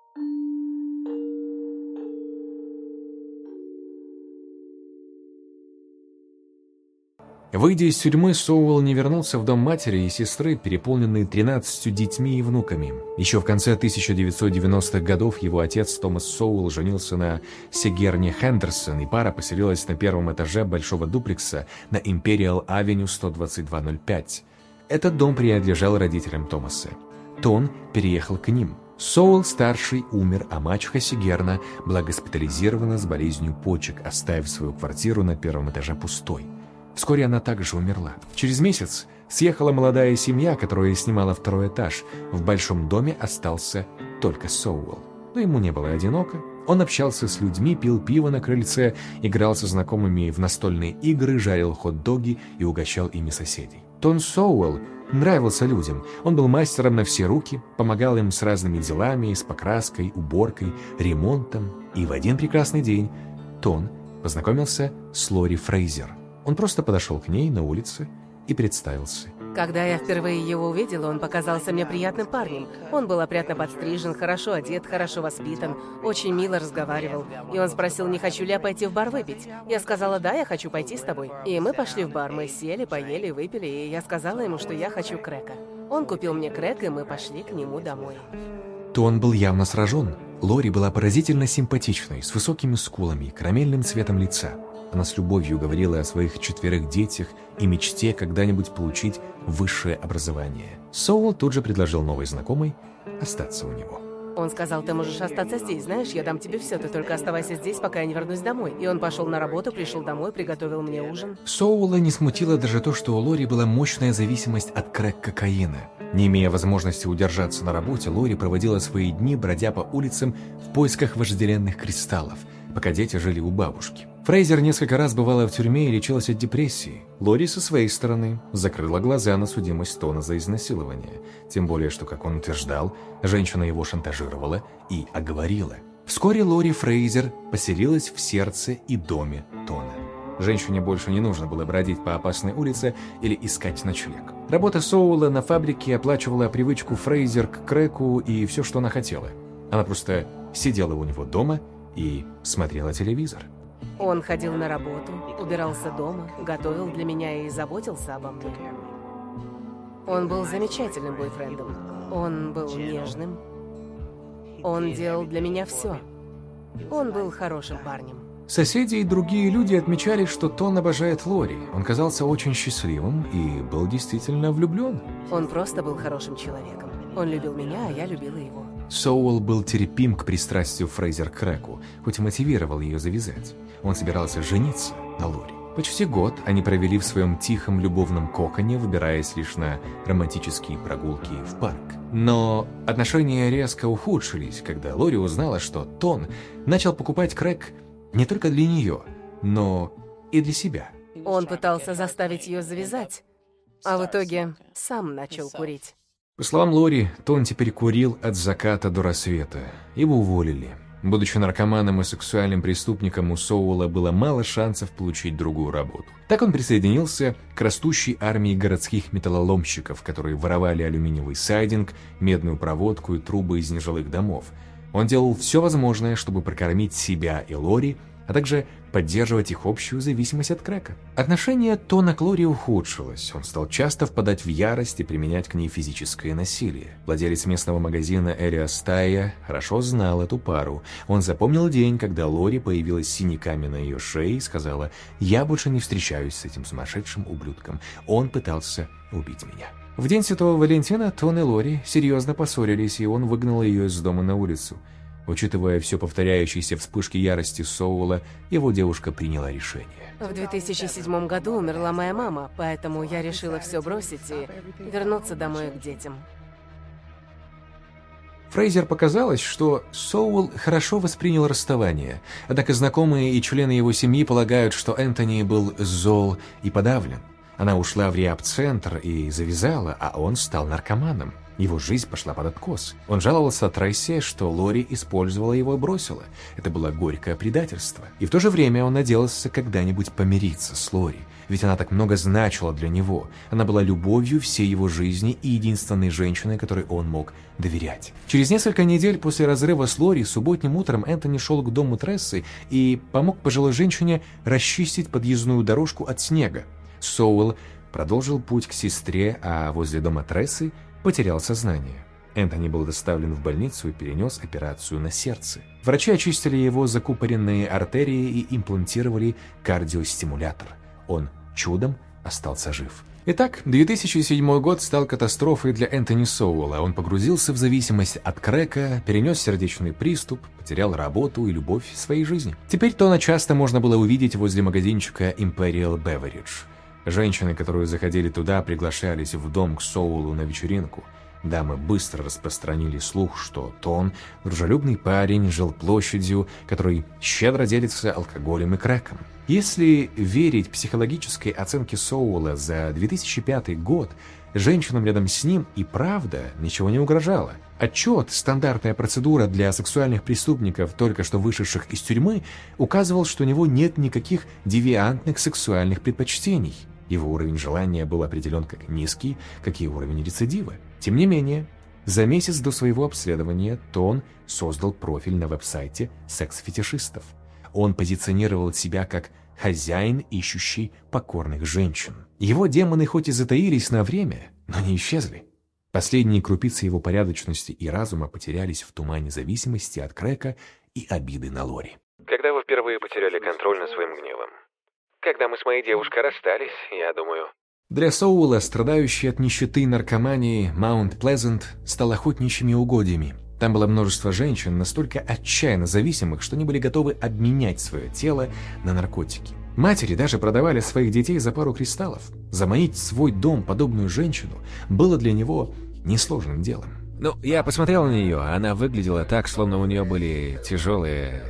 Выйдя из тюрьмы, Соул не вернулся в дом матери и сестры, переполненный 13 детьми и внуками. Еще в конце 1990-х годов его отец Томас Соул женился на Сигерне Хендерсон, и пара поселилась на первом этаже большого дуплекса на Imperial Avenue 12205. Этот дом принадлежал родителям Томаса. Тон переехал к ним. Соул-старший умер, а мачеха Сигерна была госпитализирована с болезнью почек, оставив свою квартиру на первом этаже пустой. Вскоре она также умерла. Через месяц съехала молодая семья, которая снимала второй этаж. В большом доме остался только Соул. Но ему не было одиноко. Он общался с людьми, пил пиво на крыльце, играл со знакомыми в настольные игры, жарил хот-доги и угощал ими соседей. Тон Соул нравился людям. Он был мастером на все руки, помогал им с разными делами, с покраской, уборкой, ремонтом. И в один прекрасный день Тон познакомился с Лори Фрейзер. Он просто подошел к ней на улице и представился. Когда я впервые его увидела, он показался мне приятным парнем. Он был опрятно подстрижен, хорошо одет, хорошо воспитан, очень мило разговаривал. И он спросил, не хочу ли я пойти в бар выпить. Я сказала, да, я хочу пойти с тобой. И мы пошли в бар, мы сели, поели, выпили, и я сказала ему, что я хочу крэка. Он купил мне крэк, и мы пошли к нему домой. Тон был явно сражен. Лори была поразительно симпатичной, с высокими скулами и карамельным цветом лица. Она с любовью говорила о своих 4 детях и мечте когда-нибудь получить высшее образование. Соул тут же предложил новой знакомой остаться у него. Он сказал, ты можешь остаться здесь, знаешь, я дам тебе все, ты только оставайся здесь, пока я не вернусь домой. И он пошел на работу, пришел домой, приготовил мне ужин. Соула не смутило даже то, что у Лори была мощная зависимость от крэк-кокаина. Не имея возможности удержаться на работе, Лори проводила свои дни, бродя по улицам в поисках вожделенных кристаллов, пока дети жили у бабушки. Фрейзер несколько раз бывала в тюрьме и лечилась от депрессии. Лори со своей стороны закрыла глаза на судимость Тона за изнасилование. Тем более, что, как он утверждал, женщина его шантажировала и оговорила. Вскоре Лори Фрейзер поселилась в сердце и доме Тона. Женщине больше не нужно было бродить по опасной улице или искать ночлег. Работа Соула на фабрике оплачивала привычку Фрейзер к крэку и все, что она хотела. Она просто сидела у него дома и смотрела телевизор. Он ходил на работу, убирался дома, готовил для меня и заботился обо мне. Он был замечательным бойфрендом. Он был нежным. Он делал для меня все. Он был хорошим парнем. Соседи и другие люди отмечали, что Тон обожает Лори. Он казался очень счастливым и был действительно влюблен. Он просто был хорошим человеком. Он любил меня, а я любила его. Соул был терпим к пристрастию Фрейзер к крэку, хоть и мотивировал ее завязать. Он собирался жениться на Лори. Почти год они провели в своем тихом любовном коконе, выбираясь лишь на романтические прогулки в парк. Но отношения резко ухудшились, когда Лори узнала, что Тон начал покупать крэк не только для нее, но и для себя. Он пытался заставить ее завязать, а в итоге сам начал курить. По словам Лори, Тон теперь курил от заката до рассвета. Его уволили. Будучи наркоманом и сексуальным преступником, у Соуэлла было мало шансов получить другую работу. Так он присоединился к растущей армии городских металлоломщиков, которые воровали алюминиевый сайдинг, медную проводку и трубы из нежилых домов. Он делал все возможное, чтобы прокормить себя и Лори, а также поддерживать их общую зависимость от крэка. Отношение Тона к Лори ухудшилось. Он стал часто впадать в ярость и применять к ней физическое насилие. Владелец местного магазина Элиас Тайя хорошо знал эту пару. Он запомнил день, когда Лори появилась с синяками на ее шее и сказала: «Я больше не встречаюсь с этим сумасшедшим ублюдком. Он пытался убить меня». В день Святого Валентина Тон и Лори серьезно поссорились, и он выгнал ее из дома на улицу. Учитывая все повторяющиеся вспышки ярости Соуэлла, его девушка приняла решение. В 2007 году умерла моя мама, поэтому я решила все бросить и вернуться домой к детям. Фрейзер показалось, что Соуэлл хорошо воспринял расставание, однако знакомые и члены его семьи полагают, что Энтони был зол и подавлен. Она ушла в реаб-центр и завязала, а он стал наркоманом. Его жизнь пошла под откос. Он жаловался Трейси, что Лори использовала его и бросила. Это было горькое предательство. И в то же время он надеялся когда-нибудь помириться с Лори, ведь она так много значила для него. Она была любовью всей его жизни и единственной женщиной, которой он мог доверять. Через несколько недель после разрыва с Лори субботним утром Энтони шел к дому Трессы и помог пожилой женщине расчистить подъездную дорожку от снега. Соуэлл продолжил путь к сестре, а возле дома Трессы потерял сознание. Энтони был доставлен в больницу и перенес операцию на сердце. Врачи очистили его закупоренные артерии и имплантировали кардиостимулятор. Он чудом остался жив. Итак, 2007 год стал катастрофой для Энтони Соуэлла. Он погрузился в зависимость от крэка, перенес сердечный приступ, потерял работу и любовь в своей жизни. Теперь Тона часто можно было увидеть возле магазинчика Imperial Beverage. Женщины, которые заходили туда, приглашались в дом к Соуэллу на вечеринку. Дамы быстро распространили слух, что Тон, дружелюбный парень, жил площадью, который щедро делится алкоголем и крэком. Если верить психологической оценке Соуэлла за 2005 год, женщинам рядом с ним и правда ничего не угрожало. Отчет «Стандартная процедура для сексуальных преступников, только что вышедших из тюрьмы», указывал, что у него нет никаких девиантных сексуальных предпочтений. Его уровень желания был определен как низкий, как и уровень рецидива. Тем не менее, за месяц до своего обследования Тон создал профиль на веб-сайте секс-фетишистов. Он позиционировал себя как хозяин, ищущий покорных женщин. Его демоны хоть и затаились на время, но не исчезли. Последние крупицы его порядочности и разума потерялись в тумане зависимости от крэка и обиды на Лори. Когда вы впервые потеряли контроль над своим гневом? Когда мы с моей девушкой расстались, я думаю. Для Соуэлла, страдающий от нищеты и наркомании, Маунт-Плезент стал охотничьими угодьями. Там было множество женщин, настолько отчаянно зависимых, что они были готовы обменять свое тело на наркотики. Матери даже продавали своих детей за пару кристаллов. Заманить в свой дом подобную женщину было для него несложным делом. Ну, я посмотрел на нее, она выглядела так, словно у нее были тяжелые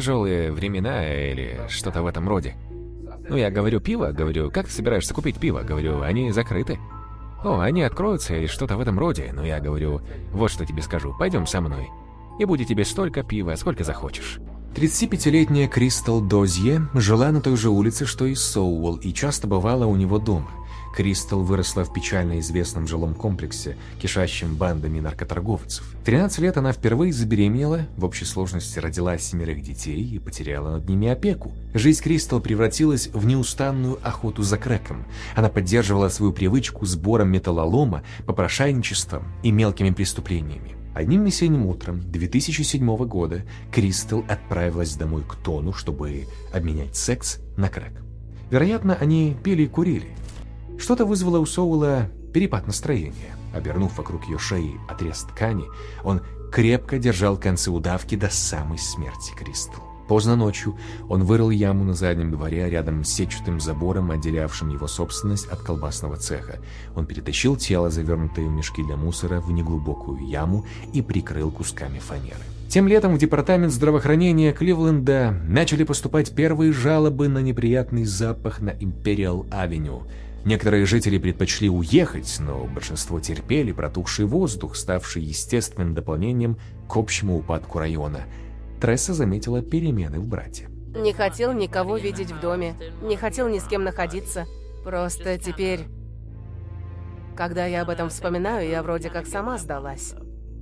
времена или что-то в этом роде. Ну, я говорю, пиво? Говорю, как ты собираешься купить пиво? Говорю, они закрыты. О, они откроются или что-то в этом роде. Но я говорю, вот что тебе скажу, пойдем со мной. И будет тебе столько пива, сколько захочешь. 35-летняя Кристал Дозье жила на той же улице, что и Соуэлл, и часто бывала у него дома. Кристал выросла в печально известном жилом комплексе, кишащем бандами наркоторговцев. В 13 лет она впервые забеременела, в общей сложности родила 7 детей и потеряла над ними опеку. Жизнь Кристал превратилась в неустанную охоту за крэком. Она поддерживала свою привычку сбором металлолома, попрошайничеством и мелкими преступлениями. Одним весенним утром 2007 года Кристал отправилась домой к Тону, чтобы обменять секс на крэк. Вероятно, они пили и курили. Что-то вызвало у Соуэлла перепад настроения. Обернув вокруг ее шеи отрез ткани, он крепко держал концы удавки до самой смерти Кристал. Поздно ночью он вырыл яму на заднем дворе рядом с сетчатым забором, отделявшим его собственность от колбасного цеха. Он перетащил тело, завернутое в мешки для мусора, в неглубокую яму и прикрыл кусками фанеры. Тем летом в департамент здравоохранения Кливленда начали поступать первые жалобы на неприятный запах на Империал-авеню. Некоторые жители предпочли уехать, но большинство терпели протухший воздух, ставший естественным дополнением к общему упадку района. Тресса заметила перемены в брате. Не хотел никого видеть в доме, не хотел ни с кем находиться. Просто теперь, когда я об этом вспоминаю, я вроде как сама сдалась.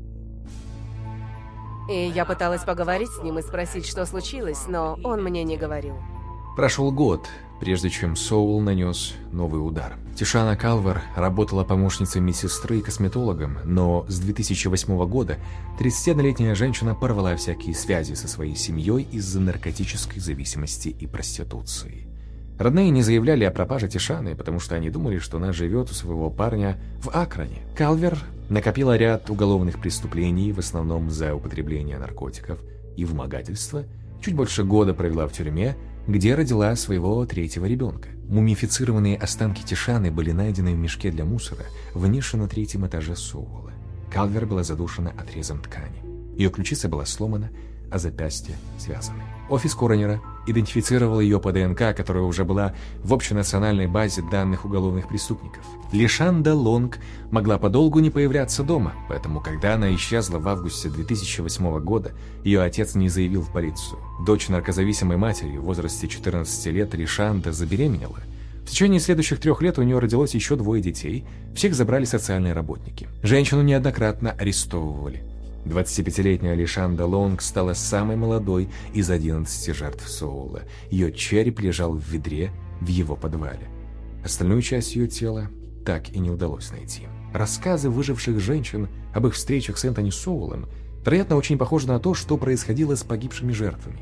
И я пыталась поговорить с ним и спросить, что случилось, но он мне не говорил. Прошел год, прежде чем Соул нанес новый удар. Тишана Калвер работала помощницей медсестры и косметологом, но с 2008 года 31-летняя женщина порвала всякие связи со своей семьей из-за наркотической зависимости и проституции. Родные не заявляли о пропаже Тишаны, потому что они думали, что она живет у своего парня в Акроне. Калвер накопила ряд уголовных преступлений, в основном за употребление наркотиков и вымогательство. Чуть больше года провела в тюрьме, где родила своего 3-го ребенка. Мумифицированные останки Тишаны были найдены в мешке для мусора в нише на 3-м этаже Соула. Калвер была задушена отрезом ткани. Ее ключица была сломана, а запястья связаны. Офис коронера идентифицировал ее по ДНК, которая уже была в общенациональной базе данных уголовных преступников. Лишанда Лонг могла подолгу не появляться дома, поэтому, когда она исчезла в августе 2008 года, ее отец не заявил в полицию. Дочь наркозависимой матери в возрасте 14 лет Лишанда забеременела. В течение следующих 3 лет у нее родилось еще 2 детей, всех забрали социальные работники. Женщину неоднократно арестовывали. 25-летняя Лишанда Лонг стала самой молодой из 11 жертв Соула. Ее череп лежал в ведре в его подвале. Остальную часть ее тела так и не удалось найти. Рассказы выживших женщин об их встречах с Энтони Соулом, вероятно, очень похожи на то, что происходило с погибшими жертвами.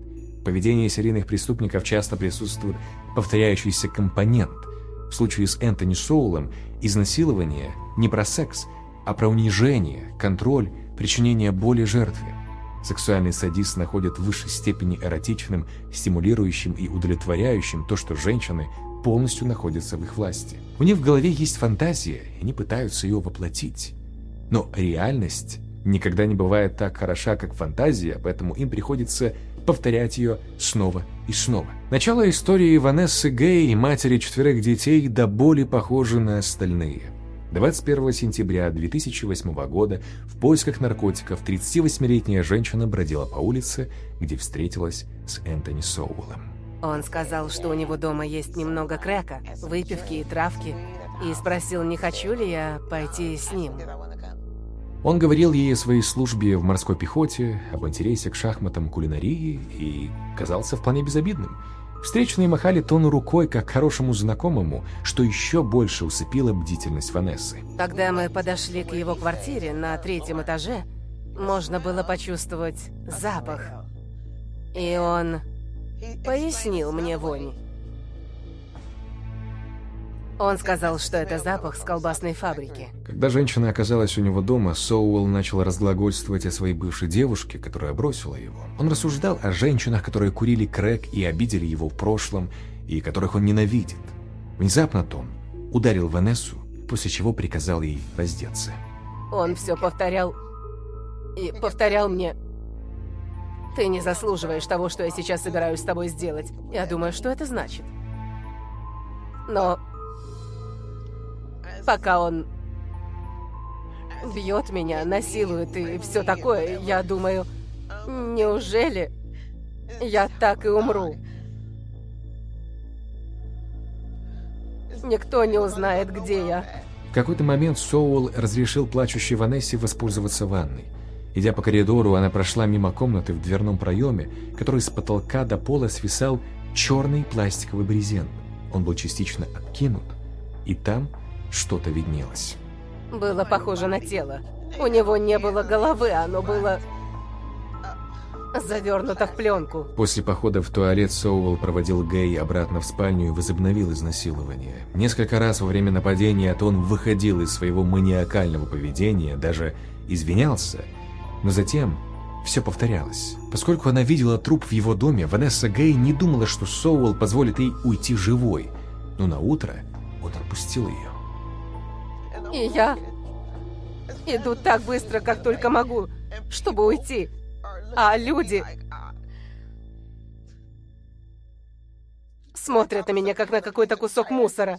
В поведении серийных преступников часто присутствует повторяющийся компонент. В случае с Энтони Соулом изнасилование не про секс, а про унижение, контроль, причинение боли жертве. Сексуальный садист находит в высшей степени эротичным, стимулирующим и удовлетворяющим то, что женщины полностью находятся в их власти. У них в голове есть фантазия, и они пытаются ее воплотить. Но реальность никогда не бывает так хороша, как фантазия, поэтому им приходится повторять ее снова и снова. Начало истории Ванессы Гей, матери 4 детей, до боли похоже на остальные. 21 сентября 2008 года в поисках наркотиков 38-летняя женщина бродила по улице, где встретилась с Энтони Соулом. Он сказал, что у него дома есть немного крэка, выпивки и травки, и спросил, не хочу ли я пойти с ним. Он говорил ей о своей службе в морской пехоте, об интересе к шахматам, кулинарии и казался вполне безобидным. Встречные махали Тону рукой, как хорошему знакомому, что еще больше усыпило бдительность Ванессы. Когда мы подошли к его квартире на 3-м этаже, можно было почувствовать запах. И он пояснил мне вонь. Он сказал, что это запах с колбасной фабрики. Когда женщина оказалась у него дома, Соуэлл начал разглагольствовать о своей бывшей девушке, которая бросила его. Он рассуждал о женщинах, которые курили крэк и обидели его в прошлом, и которых он ненавидит. Внезапно Том ударил Ванессу, после чего приказал ей раздеться. Он все повторял и повторял мне: «Ты не заслуживаешь того, что я сейчас собираюсь с тобой сделать». Я думаю, что это значит. Но пока он бьет меня, насилует и все такое, я думаю, неужели я так и умру? Никто не узнает, где я. В какой-то момент Соуэлл разрешил плачущей Ванессе воспользоваться ванной. Идя по коридору, она прошла мимо комнаты в дверном проеме, который с потолка до пола свисал черный пластиковый брезент. Он был частично откинут, и там что-то виднелось. Было похоже на тело. У него не было головы, оно было завернуто в пленку. После похода в туалет Соуэлл проводил Гей обратно в спальню и возобновил изнасилование. Несколько раз во время нападения Тон выходил из своего маниакального поведения, даже извинялся, но затем все повторялось. Поскольку она видела труп в его доме, Ванесса Гей не думала, что Соуэлл позволит ей уйти живой, но на утро он отпустил ее. И я иду так быстро, как только могу, чтобы уйти. А люди смотрят на меня, как на какой-то кусок мусора.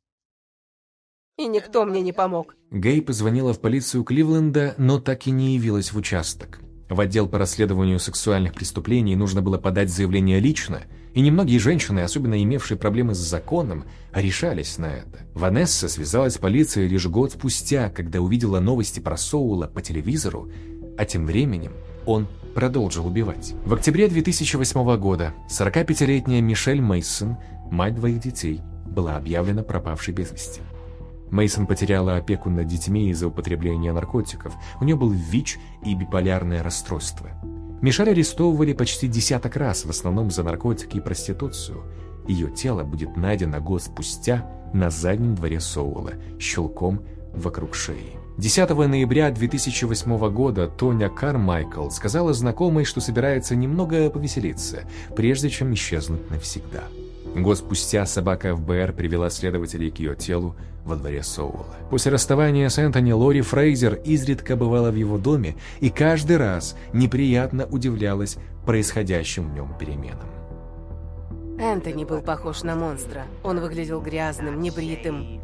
И никто мне не помог. Гей позвонила в полицию Кливленда, но так и не явилась в участок. В отдел по расследованию сексуальных преступлений нужно было подать заявление лично, и немногие женщины, особенно имевшие проблемы с законом, решались на это. Ванесса связалась с полицией лишь год спустя, когда увидела новости про Соула по телевизору, а тем временем он продолжил убивать. В октябре 2008 года 45-летняя Мишель Мейсон, мать двоих детей, была объявлена пропавшей без вести. Мейсон потеряла опеку над детьми из-за употребления наркотиков. У нее был ВИЧ и биполярное расстройство. Мишель арестовывали почти 10 раз, в основном за наркотики и проституцию. Ее тело будет найдено год спустя на заднем дворе Соула, щелком вокруг шеи. 10 ноября 2008 года Тоня Кармайкл сказала знакомой, что собирается немного повеселиться, прежде чем исчезнуть навсегда. Год спустя собака ФБР привела следователей к ее телу во дворе Соула. После расставания с Энтони Лори Фрейзер изредка бывала в его доме и каждый раз неприятно удивлялась происходящим в нем переменам. Энтони был похож на монстра. Он выглядел грязным, небритым.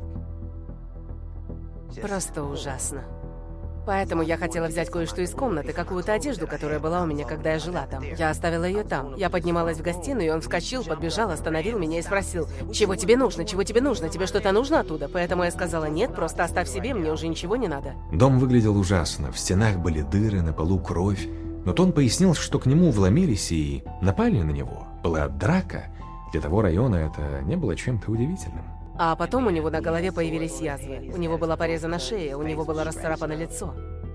Просто ужасно. Поэтому я хотела взять кое-что из комнаты, какую-то одежду, которая была у меня, когда я жила там. Я оставила ее там. Я поднималась в гостиную, и он вскочил, подбежал, остановил меня и спросил: «Чего тебе нужно? Чего тебе нужно? Тебе что-то нужно оттуда?» Поэтому я сказала: «Нет, просто оставь себе, мне уже ничего не надо». Дом выглядел ужасно. В стенах были дыры, на полу кровь. Но Тон пояснил, что к нему вломились и напали на него. Была драка. Для того района это не было чем-то удивительным. А потом у него на голове появились язвы. У него была порезана шея, у него было расцарапано лицо.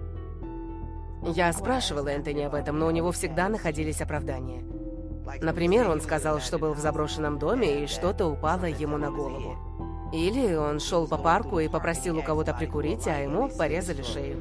Я спрашивала Энтони об этом, но у него всегда находились оправдания. Например, он сказал, что был в заброшенном доме и что-то упало ему на голову. Или он шел по парку и попросил у кого-то прикурить, а ему порезали шею.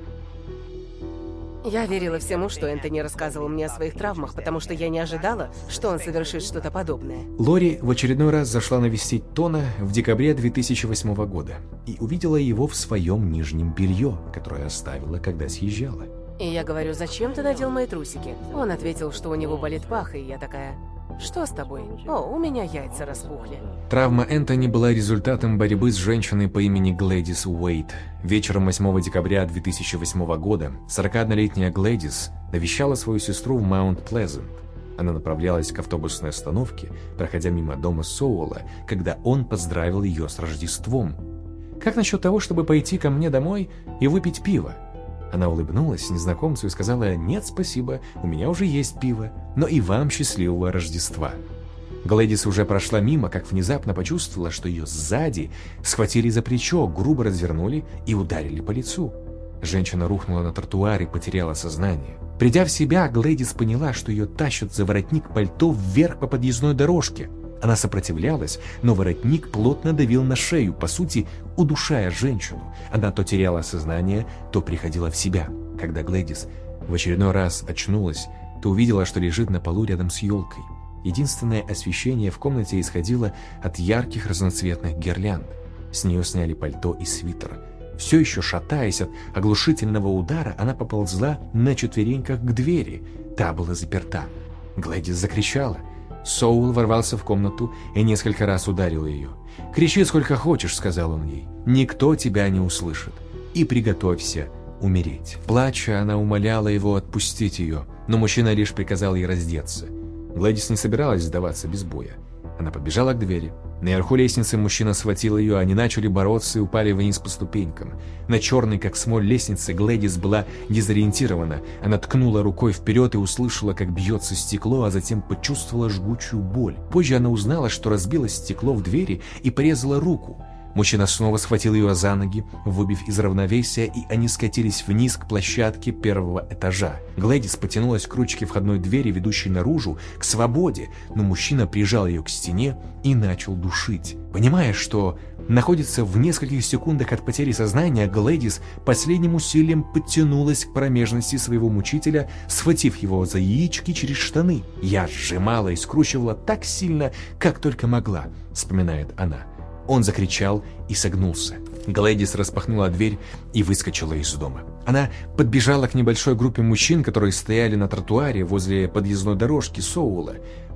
Я верила всему, что Энтони рассказывал мне о своих травмах, потому что я не ожидала, что он совершит что-то подобное. Лори в очередной раз зашла навестить Тона в декабре 2008 года и увидела его в своем нижнем белье, которое оставила, когда съезжала. И я говорю: «Зачем ты надел мои трусики?» Он ответил, что у него болит пах, и я такая: «Что с тобой?» «О, у меня яйца распухли». Травма Энтони была результатом борьбы с женщиной по имени Глэдис Уэйт. Вечером 8 декабря 2008 года 41-летняя Глэдис навещала свою сестру в Маунт-Плезент. Она направлялась к автобусной остановке, проходя мимо дома Соула, когда он поздравил ее с Рождеством. «Как насчет того, чтобы пойти ко мне домой и выпить пиво?» Она улыбнулась незнакомцу и сказала: «Нет, спасибо, у меня уже есть пиво, но и вам счастливого Рождества». Глэдис уже прошла мимо, как внезапно почувствовала, что ее сзади схватили за плечо, грубо развернули и ударили по лицу. Женщина рухнула на тротуар и потеряла сознание. Придя в себя, Глэдис поняла, что ее тащат за воротник пальто вверх по подъездной дорожке. Она сопротивлялась, но воротник плотно давил на шею, по сути, удушая женщину. Она то теряла сознание, то приходила в себя. Когда Глэдис в очередной раз очнулась, то увидела, что лежит на полу рядом с елкой. Единственное освещение в комнате исходило от ярких разноцветных гирлянд. С нее сняли пальто и свитер. Все еще шатаясь от оглушительного удара, она поползла на четвереньках к двери. Та была заперта. Глэдис закричала. Соул ворвался в комнату и несколько раз ударил ее. «Кричи сколько хочешь», — сказал он ей. «Никто тебя не услышит. И приготовься умереть». Плача, она умоляла его отпустить ее, но мужчина лишь приказал ей раздеться. Глэдис не собиралась сдаваться без боя. Она подбежала к двери. Наверху лестницы мужчина схватил ее, они начали бороться и упали вниз по ступенькам. На черной, как смоль, лестнице Глэдис была дезориентирована. Она ткнула рукой вперед и услышала, как бьется стекло, а затем почувствовала жгучую боль. Позже она узнала, что разбилось стекло в двери и порезала руку. Мужчина снова схватил ее за ноги, выбив из равновесия, и они скатились вниз к площадке первого этажа. Глэдис потянулась к ручке входной двери, ведущей наружу, к свободе, но мужчина прижал ее к стене и начал душить. Понимая, что находится в нескольких секундах от потери сознания, Глэдис последним усилием подтянулась к промежности своего мучителя, схватив его за яички через штаны. «Я сжимала и скручивала так сильно, как только могла», — вспоминает она. Он закричал и согнулся. Глэдис распахнула дверь и выскочила из дома. Она подбежала к небольшой группе мужчин, которые стояли на тротуаре возле подъездной дорожки Соула.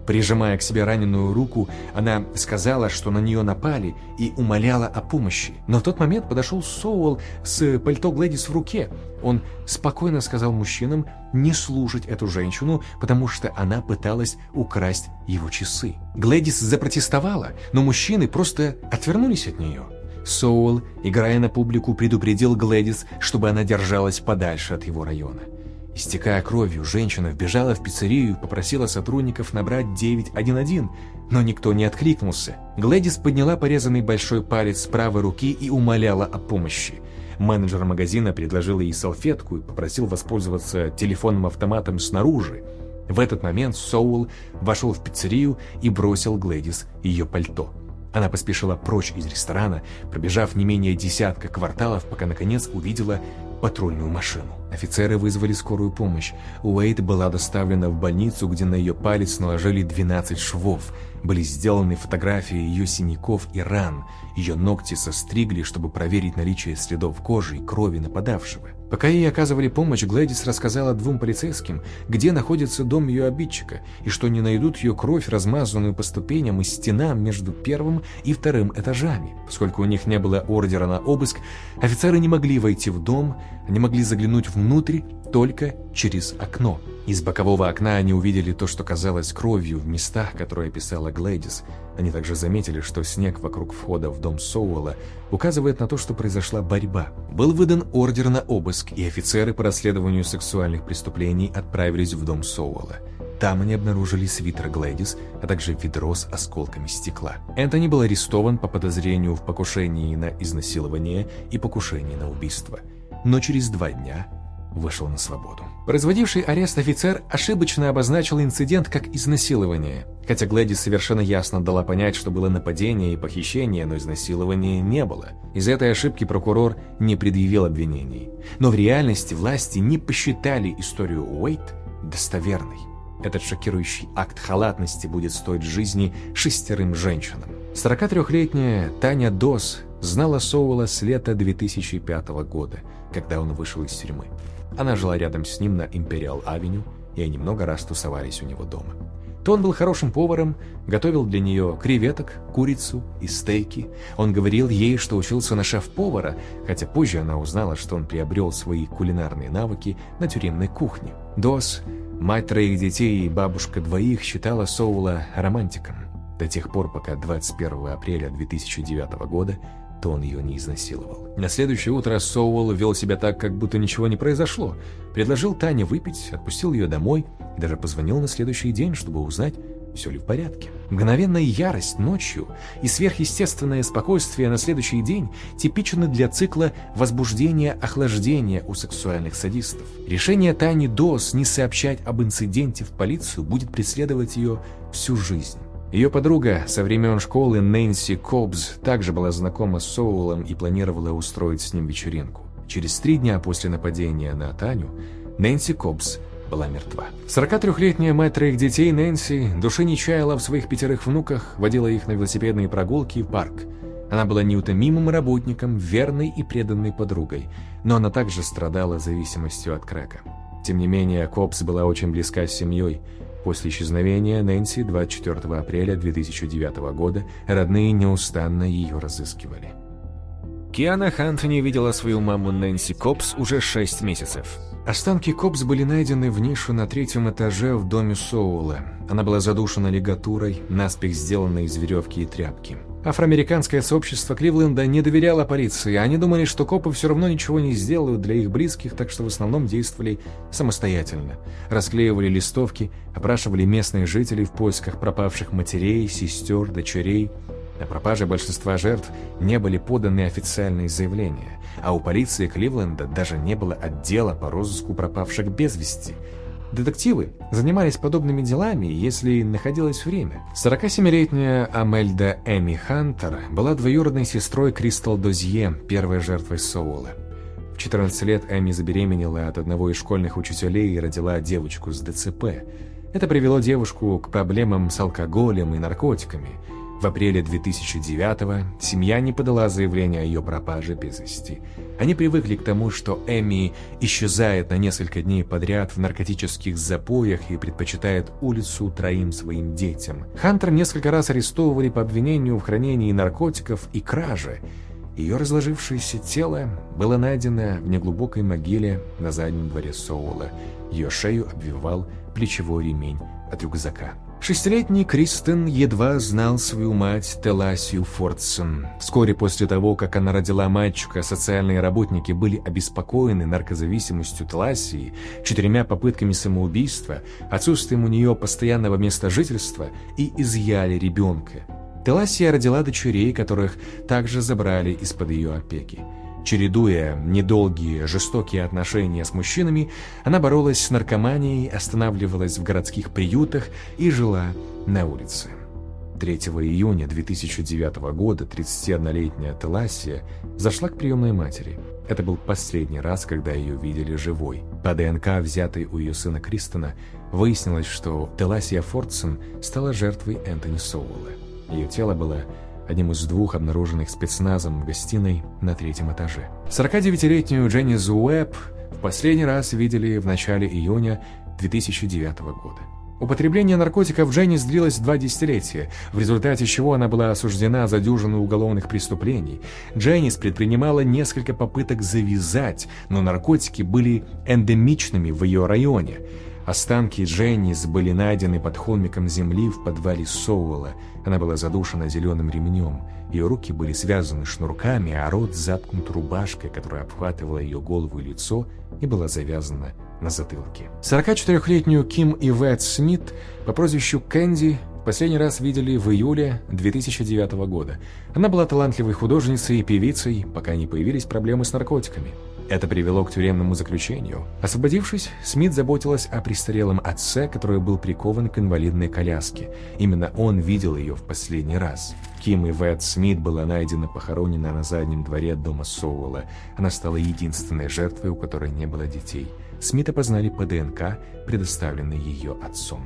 Прижимая к себе раненую руку, она сказала, что на нее напали, и умоляла о помощи. Но в тот момент подошел Соуэлл с пальто Глэдис в руке. Он спокойно сказал мужчинам не слушать эту женщину, потому что она пыталась украсть его часы. Глэдис запротестовала, но мужчины просто отвернулись от нее. Соуэлл, играя на публику, предупредил Глэдис, чтобы она держалась подальше от его района. Истекая кровью, женщина вбежала в пиццерию и попросила сотрудников набрать 911, но никто не откликнулся. Глэдис подняла порезанный большой палец правой руки и умоляла о помощи. Менеджер магазина предложил ей салфетку и попросил воспользоваться телефонным автоматом снаружи. В этот момент Соуэлл вошел в пиццерию и бросил Глэдис ее пальто. Она поспешила прочь из ресторана, пробежав не менее 10 кварталов, пока наконец увидела патрульную машину. Офицеры вызвали скорую помощь. Уэйд была доставлена в больницу, где на ее палец наложили 12 швов. Были сделаны фотографии ее синяков и ран. Ее ногти состригли, чтобы проверить наличие следов кожи и крови нападавшего. Пока ей оказывали помощь, Глэдис рассказала 2 полицейским, где находится дом ее обидчика, и что не найдут ее кровь, размазанную по ступеням и стенам между 1 и 2 этажами. Поскольку у них не было ордера на обыск, офицеры не могли войти в дом, они могли заглянуть внутрь только через окно. Из бокового окна они увидели то, что казалось кровью в местах, которые описала Глэдис. Они также заметили, что снег вокруг входа в дом Соуэлла указывает на то, что произошла борьба. Был выдан ордер на обыск, и офицеры по расследованию сексуальных преступлений отправились в дом Соуэлла. Там они обнаружили свитер Глэдис, а также ведро с осколками стекла. Энтони был арестован по подозрению в покушении на изнасилование и покушении на убийство. Но через 2 дня вышел на свободу. Производивший арест офицер ошибочно обозначил инцидент как изнасилование, хотя Глэдис совершенно ясно дала понять, что было нападение и похищение, но изнасилования не было. Из-за этой ошибки прокурор не предъявил обвинений. Но в реальности власти не посчитали историю Уэйд достоверной. Этот шокирующий акт халатности будет стоить жизни 6 женщинам. 43-летняя Таня Дос знала Соуэлла с лета 2005 года, когда он вышел из тюрьмы. Она жила рядом с ним на Империал-авеню, и они много раз тусовались у него дома. То он был хорошим поваром, готовил для нее креветок, курицу и стейки. Он говорил ей, что учился на шеф-повара, хотя позже она узнала, что он приобрел свои кулинарные навыки на тюремной кухне. Дос, мать 3 детей и бабушка 2, считала Соуэлла романтиком, до тех пор, пока 21 апреля 2009 года то он ее не изнасиловал. На следующее утро Соуэлл вел себя так, как будто ничего не произошло. Предложил Тане выпить, отпустил ее домой и даже позвонил на следующий день, чтобы узнать, все ли в порядке. Мгновенная ярость ночью и сверхъестественное спокойствие на следующий день типичны для цикла возбуждения-охлаждения у сексуальных садистов. Решение Тани Дос не сообщать об инциденте в полицию будет преследовать ее всю жизнь. Ее подруга со времен школы Нэнси Кобс также была знакома с Соуэллом и планировала устроить с ним вечеринку. Через 3 дня после нападения на Таню Нэнси Кобс была мертва. 43-летняя мать 3 детей Нэнси души не чаяла в своих 5 внуках, водила их на велосипедные прогулки в парк. Она была неутомимым работником, верной и преданной подругой, но она также страдала зависимостью от крэка. Тем не менее, Кобс была очень близка с семьей. После исчезновения Нэнси 24 апреля 2009 года родные неустанно ее разыскивали. Киана Хант не видела свою маму Нэнси Кобс уже 6 месяцев. Останки Кобс были найдены в нише на 3-м этаже в доме Соуэлла. Она была задушена лигатурой, наспех сделанной из веревки и тряпки. Афроамериканское сообщество Кливленда не доверяло полиции. Они думали, что копы все равно ничего не сделают для их близких, так что в основном действовали самостоятельно. Расклеивали листовки, опрашивали местных жителей в поисках пропавших матерей, сестер, дочерей. О пропаже большинства жертв не были поданы официальные заявления, а у полиции Кливленда даже не было отдела по розыску пропавших без вести. Детективы занимались подобными делами, если находилось время. 47-летняя Амельда Эми Хантер была двоюродной сестрой Кристал Дозье, первой жертвой Соуэлла. В 14 лет Эми забеременела от одного из школьных учителей и родила девочку с ДЦП. Это привело девушку к проблемам с алкоголем и наркотиками. В апреле 2009-го семья не подала заявление о ее пропаже без вести. Они привыкли к тому, что Эми исчезает на несколько дней подряд в наркотических запоях и предпочитает улицу троим своим детям. Хантер несколько раз арестовывали по обвинению в хранении наркотиков и краже. Ее разложившееся тело было найдено в неглубокой могиле на заднем дворе Соула. Ее шею обвивал плечевой ремень от рюкзака. Шестилетний Кристен едва знал свою мать Теласию Фордсон. Вскоре после того, как она родила мальчика, социальные работники были обеспокоены наркозависимостью Теласии, 4 попытками самоубийства, отсутствием у нее постоянного места жительства и изъяли ребенка. Теласия родила дочерей, которых также забрали из-под ее опеки. Чередуя недолгие, жестокие отношения с мужчинами, она боролась с наркоманией, останавливалась в городских приютах и жила на улице. 3 июня 2009 года 31-летняя Теласия зашла к приемной матери. Это был последний раз, когда ее видели живой. По ДНК, взятой у ее сына Кристена, выяснилось, что Теласия Фордсон стала жертвой Энтони Соула. Ее тело было одним из 2 обнаруженных спецназом в гостиной на 3-м этаже. 49-летнюю Дженнис Уэбб в последний раз видели в начале июня 2009 года. Употребление наркотиков Дженнис длилось 2 десятилетия, в результате чего она была осуждена за дюжину уголовных преступлений. Дженнис предпринимала несколько попыток завязать, но наркотики были эндемичными в ее районе. Останки Дженнис были найдены под холмиком земли в подвале Соула. Она была задушена зеленым ремнем. Ее руки были связаны шнурками, а рот заткнут рубашкой, которая обхватывала ее голову и лицо и была завязана на затылке. 44-летнюю Ким Ивет Смит по прозвищу Кэнди последний раз видели в июле 2009 года. Она была талантливой художницей и певицей, пока не появились проблемы с наркотиками. Это привело к тюремному заключению. Освободившись, Смит заботилась о престарелом отце, который был прикован к инвалидной коляске. Именно он видел ее в последний раз. Ким Ивет Смит была найдена похоронена на заднем дворе дома Соула. Она стала единственной жертвой, у которой не было детей. Смит опознали по ДНК, предоставленной ее отцом.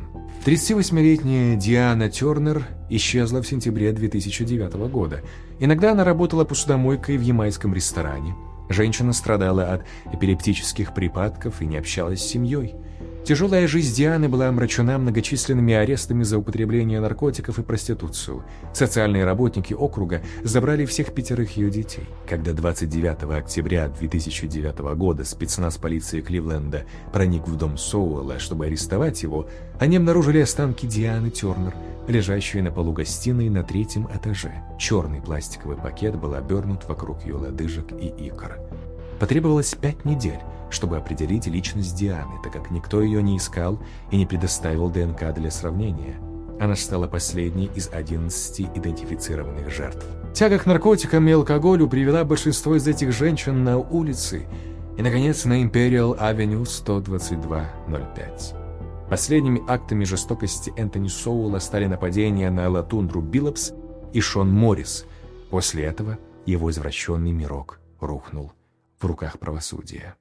38-летняя Диана Тернер исчезла в сентябре 2009 года. Иногда она работала посудомойкой в ямайском ресторане. Женщина страдала от эпилептических припадков и не общалась с семьей. Тяжелая жизнь Дианы была омрачена многочисленными арестами за употребление наркотиков и проституцию. Социальные работники округа забрали всех 5 ее детей. Когда 29 октября 2009 года спецназ полиции Кливленда проник в дом Соуэлла, чтобы арестовать его, они обнаружили останки Дианы Тернер, лежащие на полу гостиной на 3-м этаже. Черный пластиковый пакет был обернут вокруг ее лодыжек и икр. Потребовалось 5 недель, чтобы определить личность Дианы, так как никто ее не искал и не предоставил ДНК для сравнения. Она стала последней из 11 идентифицированных жертв. Тяга к наркотикам и алкоголю привела большинство из этих женщин на улицы и, наконец, на Imperial Avenue 12205. Последними актами жестокости Энтони Соула стали нападения на Латундру Биллопс и Шон Моррис. После этого его извращенный мирок рухнул в руках правосудия.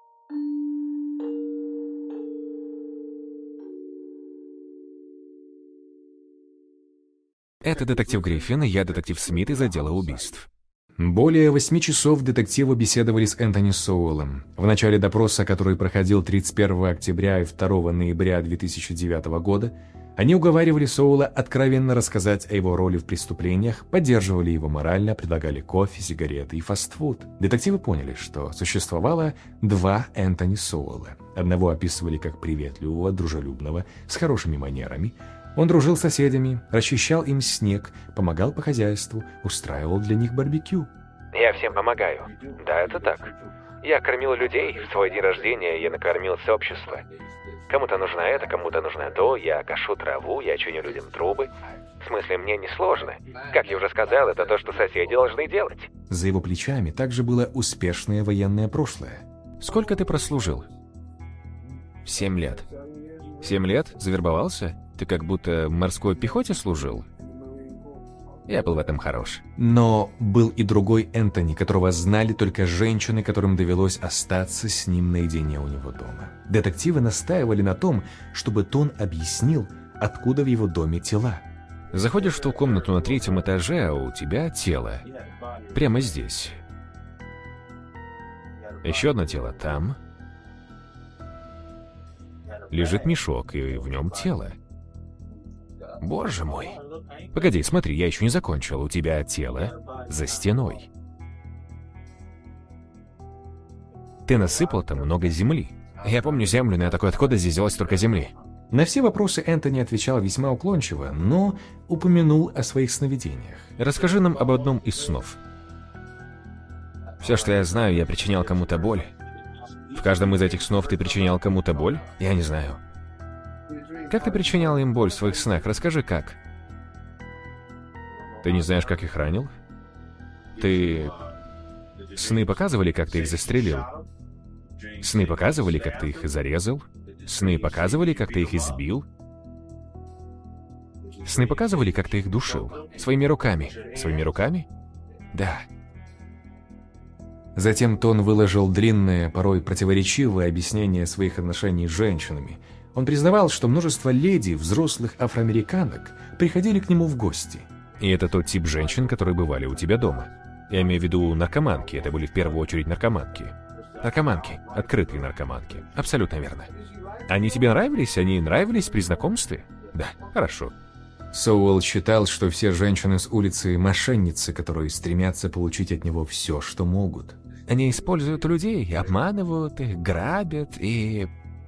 Это детектив Гриффин, и я детектив Смит из отдела убийств. Более 8 часов детективы беседовали с Энтони Соуэллом. В начале допроса, который проходил 31 октября и 2 ноября 2009 года, они уговаривали Соуэлла откровенно рассказать о его роли в преступлениях, поддерживали его морально, предлагали кофе, сигареты и фастфуд. Детективы поняли, что существовало 2 Энтони Соуэлла. Одного описывали как приветливого, дружелюбного, с хорошими манерами. Он дружил с соседями, расчищал им снег, помогал по хозяйству, устраивал для них барбекю. Я всем помогаю. Да, это так. Я кормил людей, в свой день рождения я накормил сообщество. Кому-то нужно это, кому-то нужно то, я кошу траву, я чиню людям трубы. В смысле, мне не сложно. Как я уже сказал, это то, что соседи должны делать. За его плечами также было успешное военное прошлое. Сколько ты прослужил? 7 лет. 7 лет? Завербовался? Ты как будто в морской пехоте служил? Я был в этом хорош. Но был и другой Энтони, которого знали только женщины, которым довелось остаться с ним наедине у него дома. Детективы настаивали на том, чтобы Тон объяснил, откуда в его доме тела. Заходишь в ту комнату на 3-м этаже, а у тебя тело. Прямо здесь. Еще одно тело там. Лежит мешок, и в нем тело. Боже мой. Погоди, смотри, я еще не закончил. У тебя тело за стеной. Ты насыпал там много земли. Я помню землю, но я такой, откуда здесь взялось столько земли? На все вопросы Энтони отвечал весьма уклончиво, но упомянул о своих сновидениях. Расскажи нам об одном из снов. Все, что я знаю, я причинял кому-то боль. В каждом из этих снов ты причинял кому-то боль? Я не знаю. Как ты причинял им боль в своих снах? Расскажи, как. Ты не знаешь, как их ранил? Ты... Сны показывали, как ты их застрелил? Сны показывали, как ты их зарезал? Сны показывали, как ты их избил? Сны показывали, как ты их душил? Своими руками? Своими руками? Да. Затем Тон выложил длинное, порой противоречивое объяснение своих отношений с женщинами. Он признавал, что множество леди, взрослых афроамериканок, приходили к нему в гости. И это тот тип женщин, которые бывали у тебя дома. Я имею в виду наркоманки, это были в первую очередь наркоманки. Наркоманки, открытые наркоманки, абсолютно верно. Они тебе нравились? Они нравились при знакомстве? Да, хорошо. Соуэлл считал, что все женщины с улицы – мошенницы, которые стремятся получить от него все, что могут. Они используют людей, обманывают их, грабят и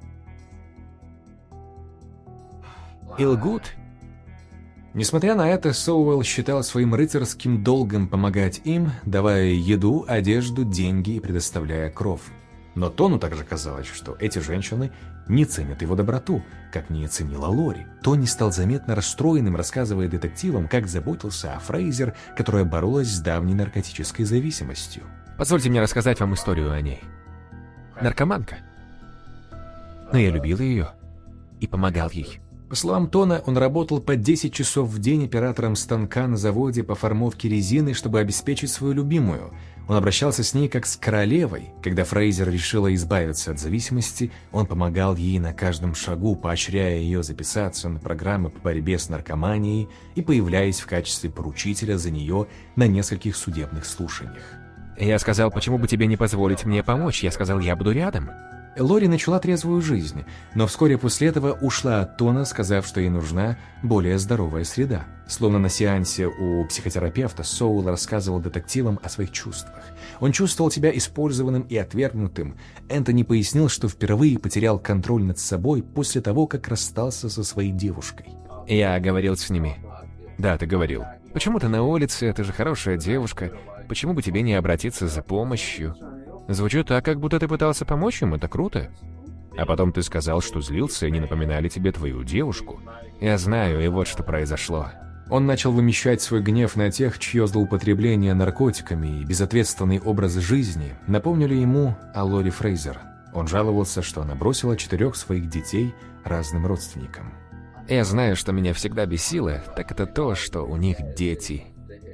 лгут. Несмотря на это, Соуэлл считал своим рыцарским долгом помогать им, давая еду, одежду, деньги и предоставляя кров. Но Тону также казалось, что эти женщины не ценят его доброту, как не ценила Лори. Тони стал заметно расстроенным, рассказывая детективам, как заботился о Фрейзер, которая боролась с давней наркотической зависимостью. Позвольте мне рассказать вам историю о ней. Наркоманка. Но я любил ее и помогал ей. По словам Тона, он работал по 10 часов в день оператором станка на заводе по формовке резины, чтобы обеспечить свою любимую. Он обращался с ней как с королевой. Когда Фрейзер решила избавиться от зависимости, он помогал ей на каждом шагу, поощряя ее записаться на программы по борьбе с наркоманией и появляясь в качестве поручителя за нее на нескольких судебных слушаниях. Я сказал, почему бы тебе не позволить мне помочь? Я сказал, я буду рядом. Лори начала трезвую жизнь, но вскоре после этого ушла от Тона, сказав, что ей нужна более здоровая среда. Словно на сеансе у психотерапевта, Соуэлл рассказывал детективам о своих чувствах. Он чувствовал себя использованным и отвергнутым. Энтони пояснил, что впервые потерял контроль над собой после того, как расстался со своей девушкой. Я говорил с ними. Да, ты говорил. Почему ты на улице? Ты же хорошая девушка. Почему бы тебе не обратиться за помощью? Звучит так, как будто ты пытался помочь им, это круто. А потом ты сказал, что злился и не напоминали тебе твою девушку. Я знаю, и вот что произошло. Он начал вымещать свой гнев на тех, чье злоупотребление наркотиками и безответственный образ жизни напомнили ему о Лори Фрейзер. Он жаловался, что она бросила 4 своих детей разным родственникам. Я знаю, что меня всегда бесило, так это то, что у них дети.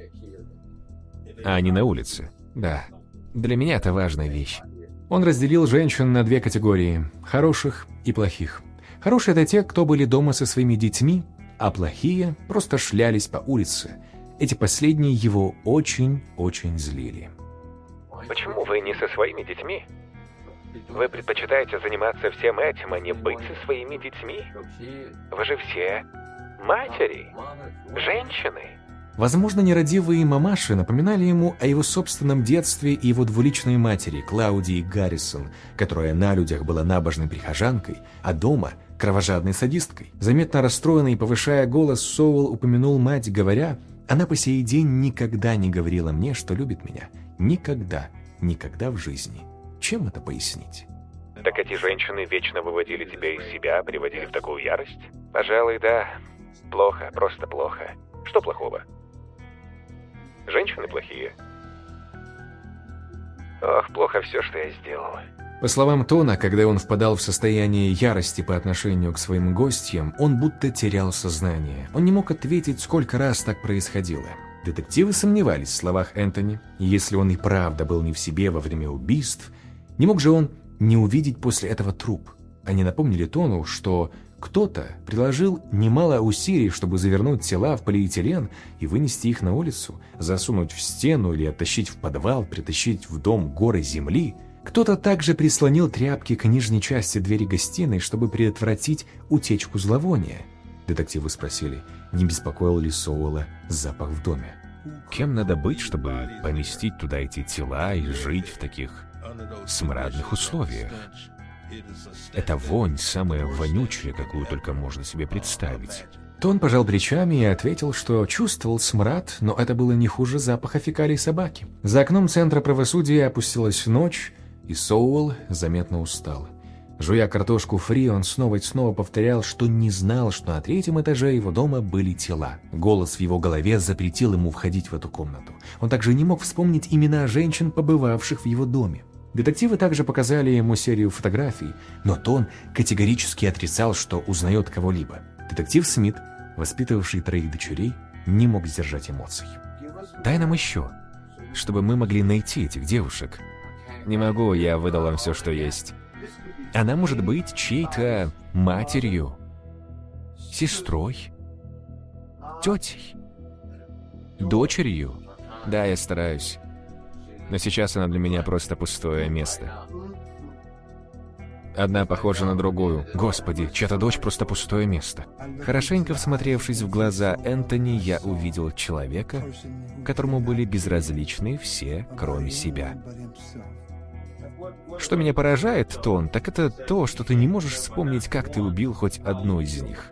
А они на улице. Да. Для меня это важная вещь. Он разделил женщин на 2 категории – хороших и плохих. Хорошие – это те, кто были дома со своими детьми, а плохие просто шлялись по улице. Эти последние его очень-очень злили. Почему вы не со своими детьми? Вы предпочитаете заниматься всем этим, а не быть со своими детьми? Вы же все матери, женщины. Возможно, нерадивые мамаши напоминали ему о его собственном детстве и его двуличной матери, Клаудии Гаррисон, которая на людях была набожной прихожанкой, а дома – кровожадной садисткой. Заметно расстроенный и повышая голос, Соуэлл упомянул мать, говоря: «Она по сей день никогда не говорила мне, что любит меня. Никогда, никогда в жизни». Чем это пояснить? Так эти женщины вечно выводили тебя из себя, приводили в такую ярость? Пожалуй, да. Плохо, просто плохо. Что плохого? Женщины плохие. Ох, плохо все, что я сделал. По словам Тона, когда он впадал в состояние ярости по отношению к своим гостям, он будто терял сознание. Он не мог ответить, сколько раз так происходило. Детективы сомневались в словах Энтони. Если он и правда был не в себе во время убийств, не мог же он не увидеть после этого труп. Они напомнили Тону, что Кто-то приложил немало усилий, чтобы завернуть тела в полиэтилен и вынести их на улицу, засунуть в стену или оттащить в подвал, притащить в дом горы земли. Кто-то также прислонил тряпки к нижней части двери гостиной, чтобы предотвратить утечку зловония. Детективы спросили, не беспокоил ли Соуэлла запах в доме. Кем надо быть, чтобы поместить туда эти тела и жить в таких смрадных условиях? Эта вонь самая вонючая, какую только можно себе представить. Тон пожал плечами и ответил, что чувствовал смрад, но это было не хуже запаха фекалий собаки. За окном Центра правосудия опустилась ночь, и Соуэлл заметно устал. Жуя картошку фри, он снова и снова повторял, что не знал, что на 3-м этаже его дома были тела. Голос в его голове запретил ему входить в эту комнату. Он также не мог вспомнить имена женщин, побывавших в его доме. Детективы также показали ему серию фотографий, но Тон категорически отрицал, что узнает кого-либо. Детектив Смит, воспитывавший 3 дочерей, не мог сдержать эмоций. «Дай нам еще, чтобы мы могли найти этих девушек». «Не могу, я выдал вам все, что есть». «Она может быть чьей-то матерью, сестрой, тетей, дочерью. Да, я стараюсь. Но сейчас она для меня просто пустое место. Одна похожа на другую. Господи, чья-то дочь просто пустое место». Хорошенько всмотревшись в глаза Энтони, я увидел человека, которому были безразличны все, кроме себя. Что меня поражает, Тон, так это то, что ты не можешь вспомнить, как ты убил хоть одну из них.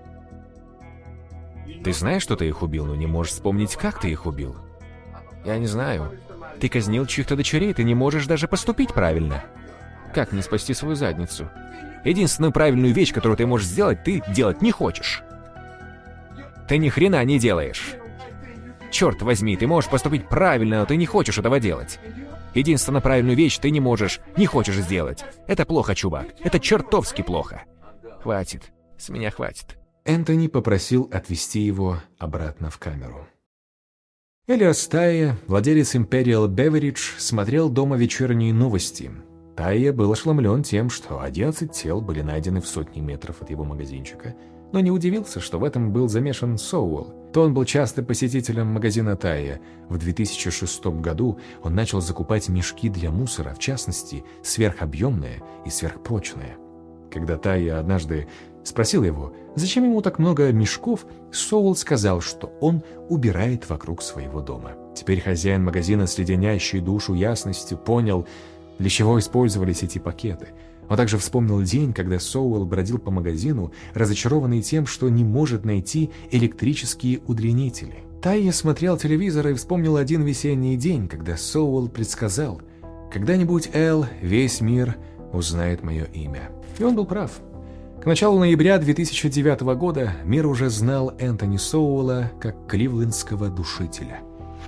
Ты знаешь, что ты их убил, но не можешь вспомнить, как ты их убил. Я не знаю. Ты казнил чьих-то дочерей, ты не можешь даже поступить правильно. Как мне спасти свою задницу? Единственную правильную вещь, которую ты можешь сделать, ты делать не хочешь. Ты ни хрена не делаешь. Черт возьми, ты можешь поступить правильно, но ты не хочешь этого делать. Единственную правильную вещь ты не хочешь сделать. Это плохо, чувак. Это чертовски плохо. Хватит. С меня хватит. Энтони попросил отвезти его обратно в камеру. Элиас Тайя, владелец Imperial Beverage, смотрел дома вечерние новости. Тайя был ошеломлен тем, что 11 тел были найдены в сотни метров от его магазинчика, но не удивился, что в этом был замешан Соуэлл. Он был частым посетителем магазина Тайя. В 2006 году он начал закупать мешки для мусора, в частности, сверхобъемные и сверхпрочные. Когда Тайя однажды спросил его, зачем ему так много мешков, Соуэлл сказал, что он убирает вокруг своего дома. Теперь хозяин магазина с леденящей душу ясностью понял, для чего использовались эти пакеты. Он также вспомнил день, когда Соуэлл бродил по магазину, разочарованный тем, что не может найти электрические удлинители. Тайя смотрел телевизор и вспомнил один весенний день, когда Соуэлл предсказал: «Когда-нибудь, Эл, весь мир узнает мое имя». И он был прав. К началу ноября 2009 года мир уже знал Энтони Соуэлла как кливлендского душителя.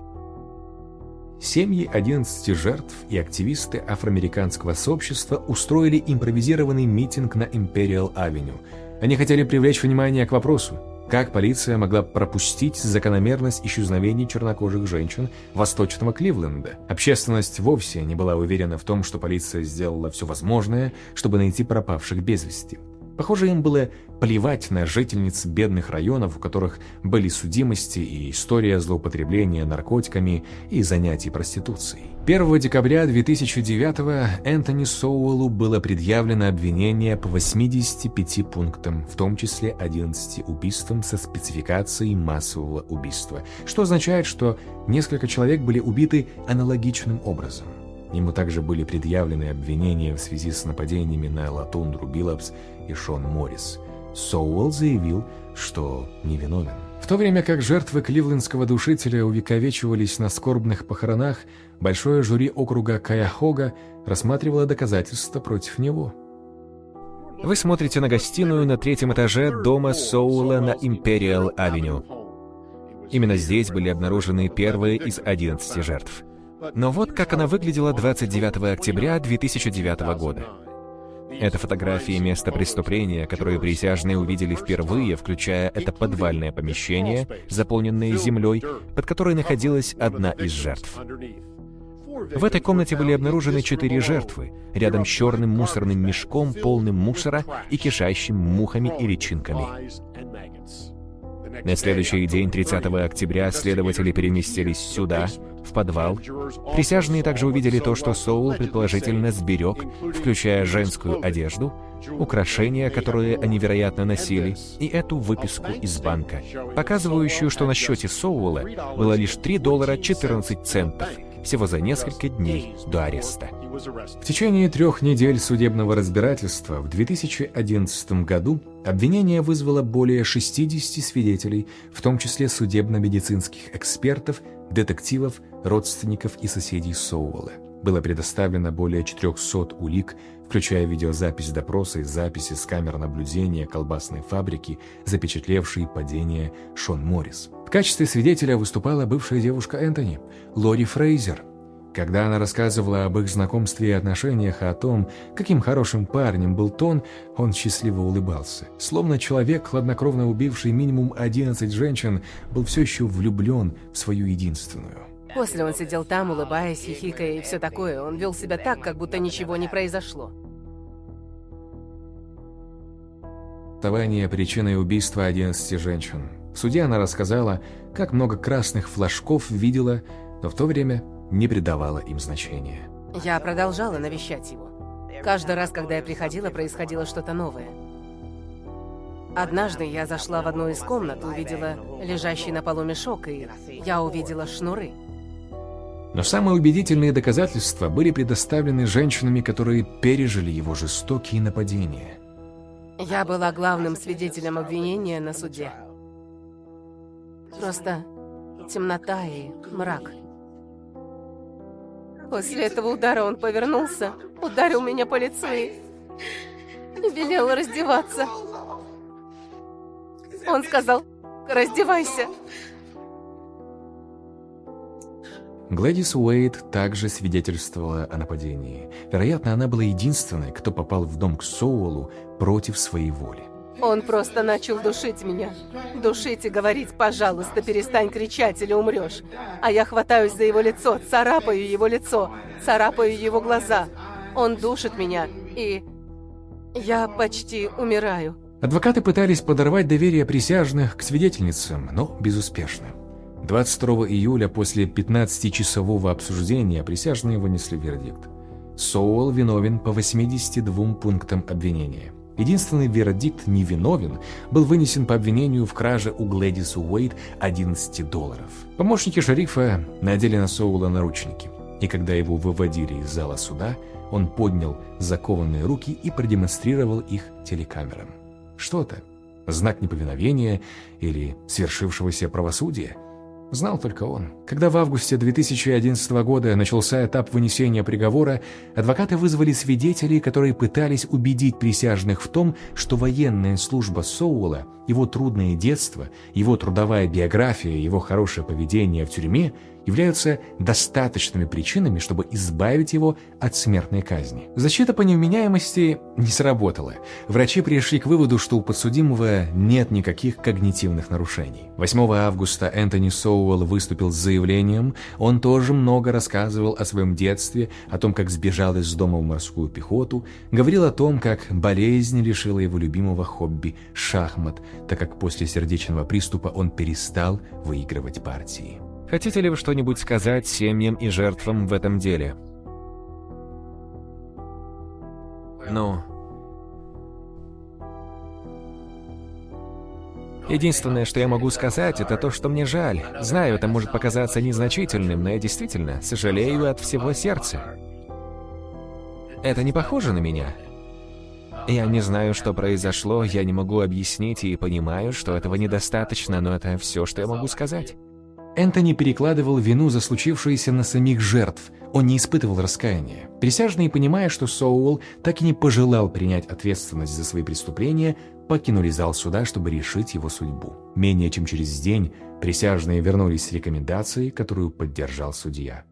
Семьи 11 жертв и активисты афроамериканского сообщества устроили импровизированный митинг на Империал-авеню. Они хотели привлечь внимание к вопросу, как полиция могла пропустить закономерность исчезновений чернокожих женщин восточного Кливленда. Общественность вовсе не была уверена в том, что полиция сделала все возможное, чтобы найти пропавших без вести. Похоже, им было плевать на жительниц бедных районов, у которых были судимости и история злоупотребления наркотиками и занятий проституцией. 1 декабря 2009-го Энтони Соуэллу было предъявлено обвинение по 85 пунктам, в том числе 11 убийствам со спецификацией массового убийства, что означает, что несколько человек были убиты аналогичным образом. Ему также были предъявлены обвинения в связи с нападениями на Латундру Биллапс и Шон Моррис. Соуэлл заявил, что невиновен. В то время как жертвы кливлендского душителя увековечивались на скорбных похоронах, большое жюри округа Кайахога рассматривало доказательства против него. Вы смотрите на гостиную на 3-м этаже дома Соуэлла на Империал-авеню. Именно здесь были обнаружены первые из 11 жертв. Но вот как она выглядела 29 октября 2009 года. Это фотографии места преступления, которые присяжные увидели впервые, включая это подвальное помещение, заполненное землей, под которой находилась одна из жертв. В этой комнате были обнаружены 4 жертвы, рядом с черным мусорным мешком, полным мусора и кишащим мухами и личинками. На следующий день, 30 октября, следователи переместились сюда, в подвал. Присяжные также увидели то, что Соул предположительно сберег, включая женскую одежду, украшения, которые они, вероятно, носили, и эту выписку из банка, показывающую, что на счете Соула было лишь $3.14, всего за несколько дней до ареста. В течение 3 недель судебного разбирательства в 2011 году обвинение вызвало более 60 свидетелей, в том числе судебно-медицинских экспертов, детективов, родственников и соседей Соула. Было предоставлено более 400 улик, включая видеозапись допроса и записи с камер наблюдения колбасной фабрики, запечатлевшие падение Шон Моррис. В качестве свидетеля выступала бывшая девушка Энтони, Лори Фрейзер. Когда она рассказывала об их знакомстве и отношениях, и о том, каким хорошим парнем был Тон, он счастливо улыбался. Словно человек, хладнокровно убивший минимум 11 женщин, был все еще влюблен в свою единственную. После он сидел там, улыбаясь, хихикая и все такое. Он вел себя так, как будто ничего не произошло. Причиной убийства 11 женщин. В суде она рассказала, как много красных флажков видела, но в то время не придавала им значения. Я продолжала навещать его. Каждый раз, когда я приходила, происходило что-то новое. Однажды я зашла в одну из комнат, увидела лежащий на полу мешок, и я увидела шнуры. Но самые убедительные доказательства были предоставлены женщинами, которые пережили его жестокие нападения. Я была главным свидетелем обвинения на суде. Просто темнота и мрак. После этого удара он повернулся, ударил меня по лицу и велел раздеваться. Он сказал: «Раздевайся». Глэдис Уэйд также свидетельствовала о нападении. Вероятно, она была единственной, кто попал в дом к Соулу против своей воли. Он просто начал душить меня. Душить и говорить: «Пожалуйста, перестань кричать, или умрешь». А я хватаюсь за его лицо, царапаю его лицо, царапаю его глаза. Он душит меня, и я почти умираю. Адвокаты пытались подорвать доверие присяжных к свидетельницам, но безуспешно. 22 июля после 15-часового обсуждения присяжные вынесли вердикт. Соул виновен по 82 пунктам обвинения. Единственный вердикт «невиновен» был вынесен по обвинению в краже у Глэдис Уэйд $11. Помощники шерифа надели на Соула наручники, и когда его выводили из зала суда, он поднял закованные руки и продемонстрировал их телекамерам. Что это? Знак неповиновения или свершившегося правосудия? Знал только он. Когда в августе 2011 года начался этап вынесения приговора, адвокаты вызвали свидетелей, которые пытались убедить присяжных в том, что военная служба Соула, его трудное детство, его трудовая биография, его хорошее поведение в тюрьме являются достаточными причинами, чтобы избавить его от смертной казни. Защита по невменяемости не сработала. Врачи пришли к выводу, что у подсудимого нет никаких когнитивных нарушений. 8 августа Энтони Соуэлл выступил с заявлением. Он тоже много рассказывал о своем детстве, о том, как сбежал из дома в морскую пехоту, говорил о том, как болезнь лишила его любимого хобби – шахмат, так как после сердечного приступа он перестал выигрывать партии. Хотите ли вы что-нибудь сказать семьям и жертвам в этом деле? Единственное, что я могу сказать, это то, что мне жаль. Знаю, это может показаться незначительным, но я действительно сожалею от всего сердца. Это не похоже на меня. Я не знаю, что произошло, я не могу объяснить и понимаю, что этого недостаточно, но это все, что я могу сказать. Энтони перекладывал вину за случившееся на самих жертв. Он не испытывал раскаяния. Присяжные, понимая, что Соуэлл так и не пожелал принять ответственность за свои преступления, покинули зал суда, чтобы решить его судьбу. Менее чем через день присяжные вернулись с рекомендацией, которую поддержал судья.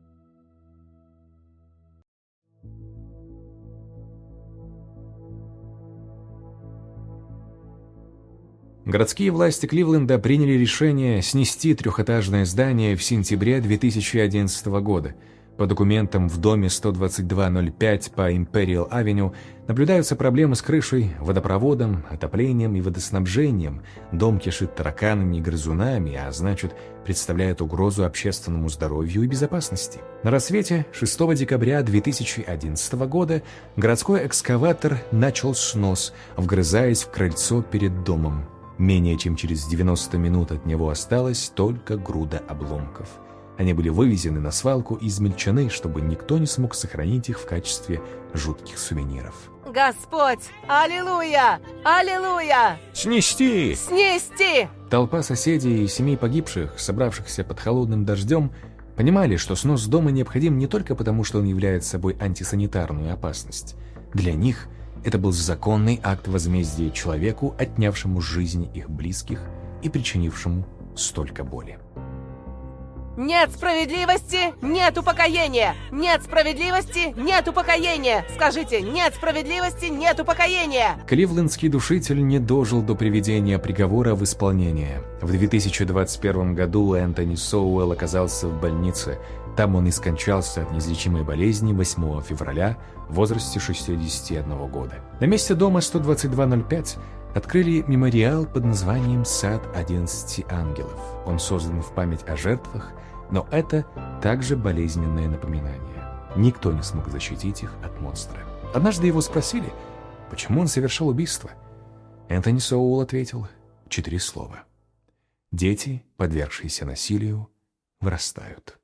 Городские власти Кливленда приняли решение снести трехэтажное здание в сентябре 2011 года, По документам, в доме 12205 по Империал-авеню наблюдаются проблемы с крышей, водопроводом, отоплением и водоснабжением. Дом кишит тараканами и грызунами, а значит, представляет угрозу общественному здоровью и безопасности. На рассвете 6 декабря 2011 года городской экскаватор начал снос, вгрызаясь в крыльцо перед домом. Менее чем через 90 минут от него осталась только груда обломков. Они были вывезены на свалку и измельчены, чтобы никто не смог сохранить их в качестве жутких сувениров. Господь! Аллилуйя! Аллилуйя! Снести! Снести! Толпа соседей и семей погибших, собравшихся под холодным дождем, понимали, что снос дома необходим не только потому, что он является собой антисанитарную опасность. Для них это был законный акт возмездия человеку, отнявшему жизни их близких и причинившему столько боли. Нет справедливости, нет упокоения! Нет справедливости, нет упокоения! Скажите, нет справедливости, нет упокоения! Кливлендский душитель не дожил до приведения приговора в исполнение. В 2021 году Энтони Соуэлл оказался в больнице. Там он и скончался от неизлечимой болезни 8 февраля в возрасте 61 года. На месте дома 12205 открыли мемориал под названием «Сад 11 ангелов». Он создан в память о жертвах, но это также болезненное напоминание. Никто не смог защитить их от монстра. Однажды его спросили, почему он совершил убийство. Энтони Соуэлл ответил 4 слова. Дети, подвергшиеся насилию, вырастают.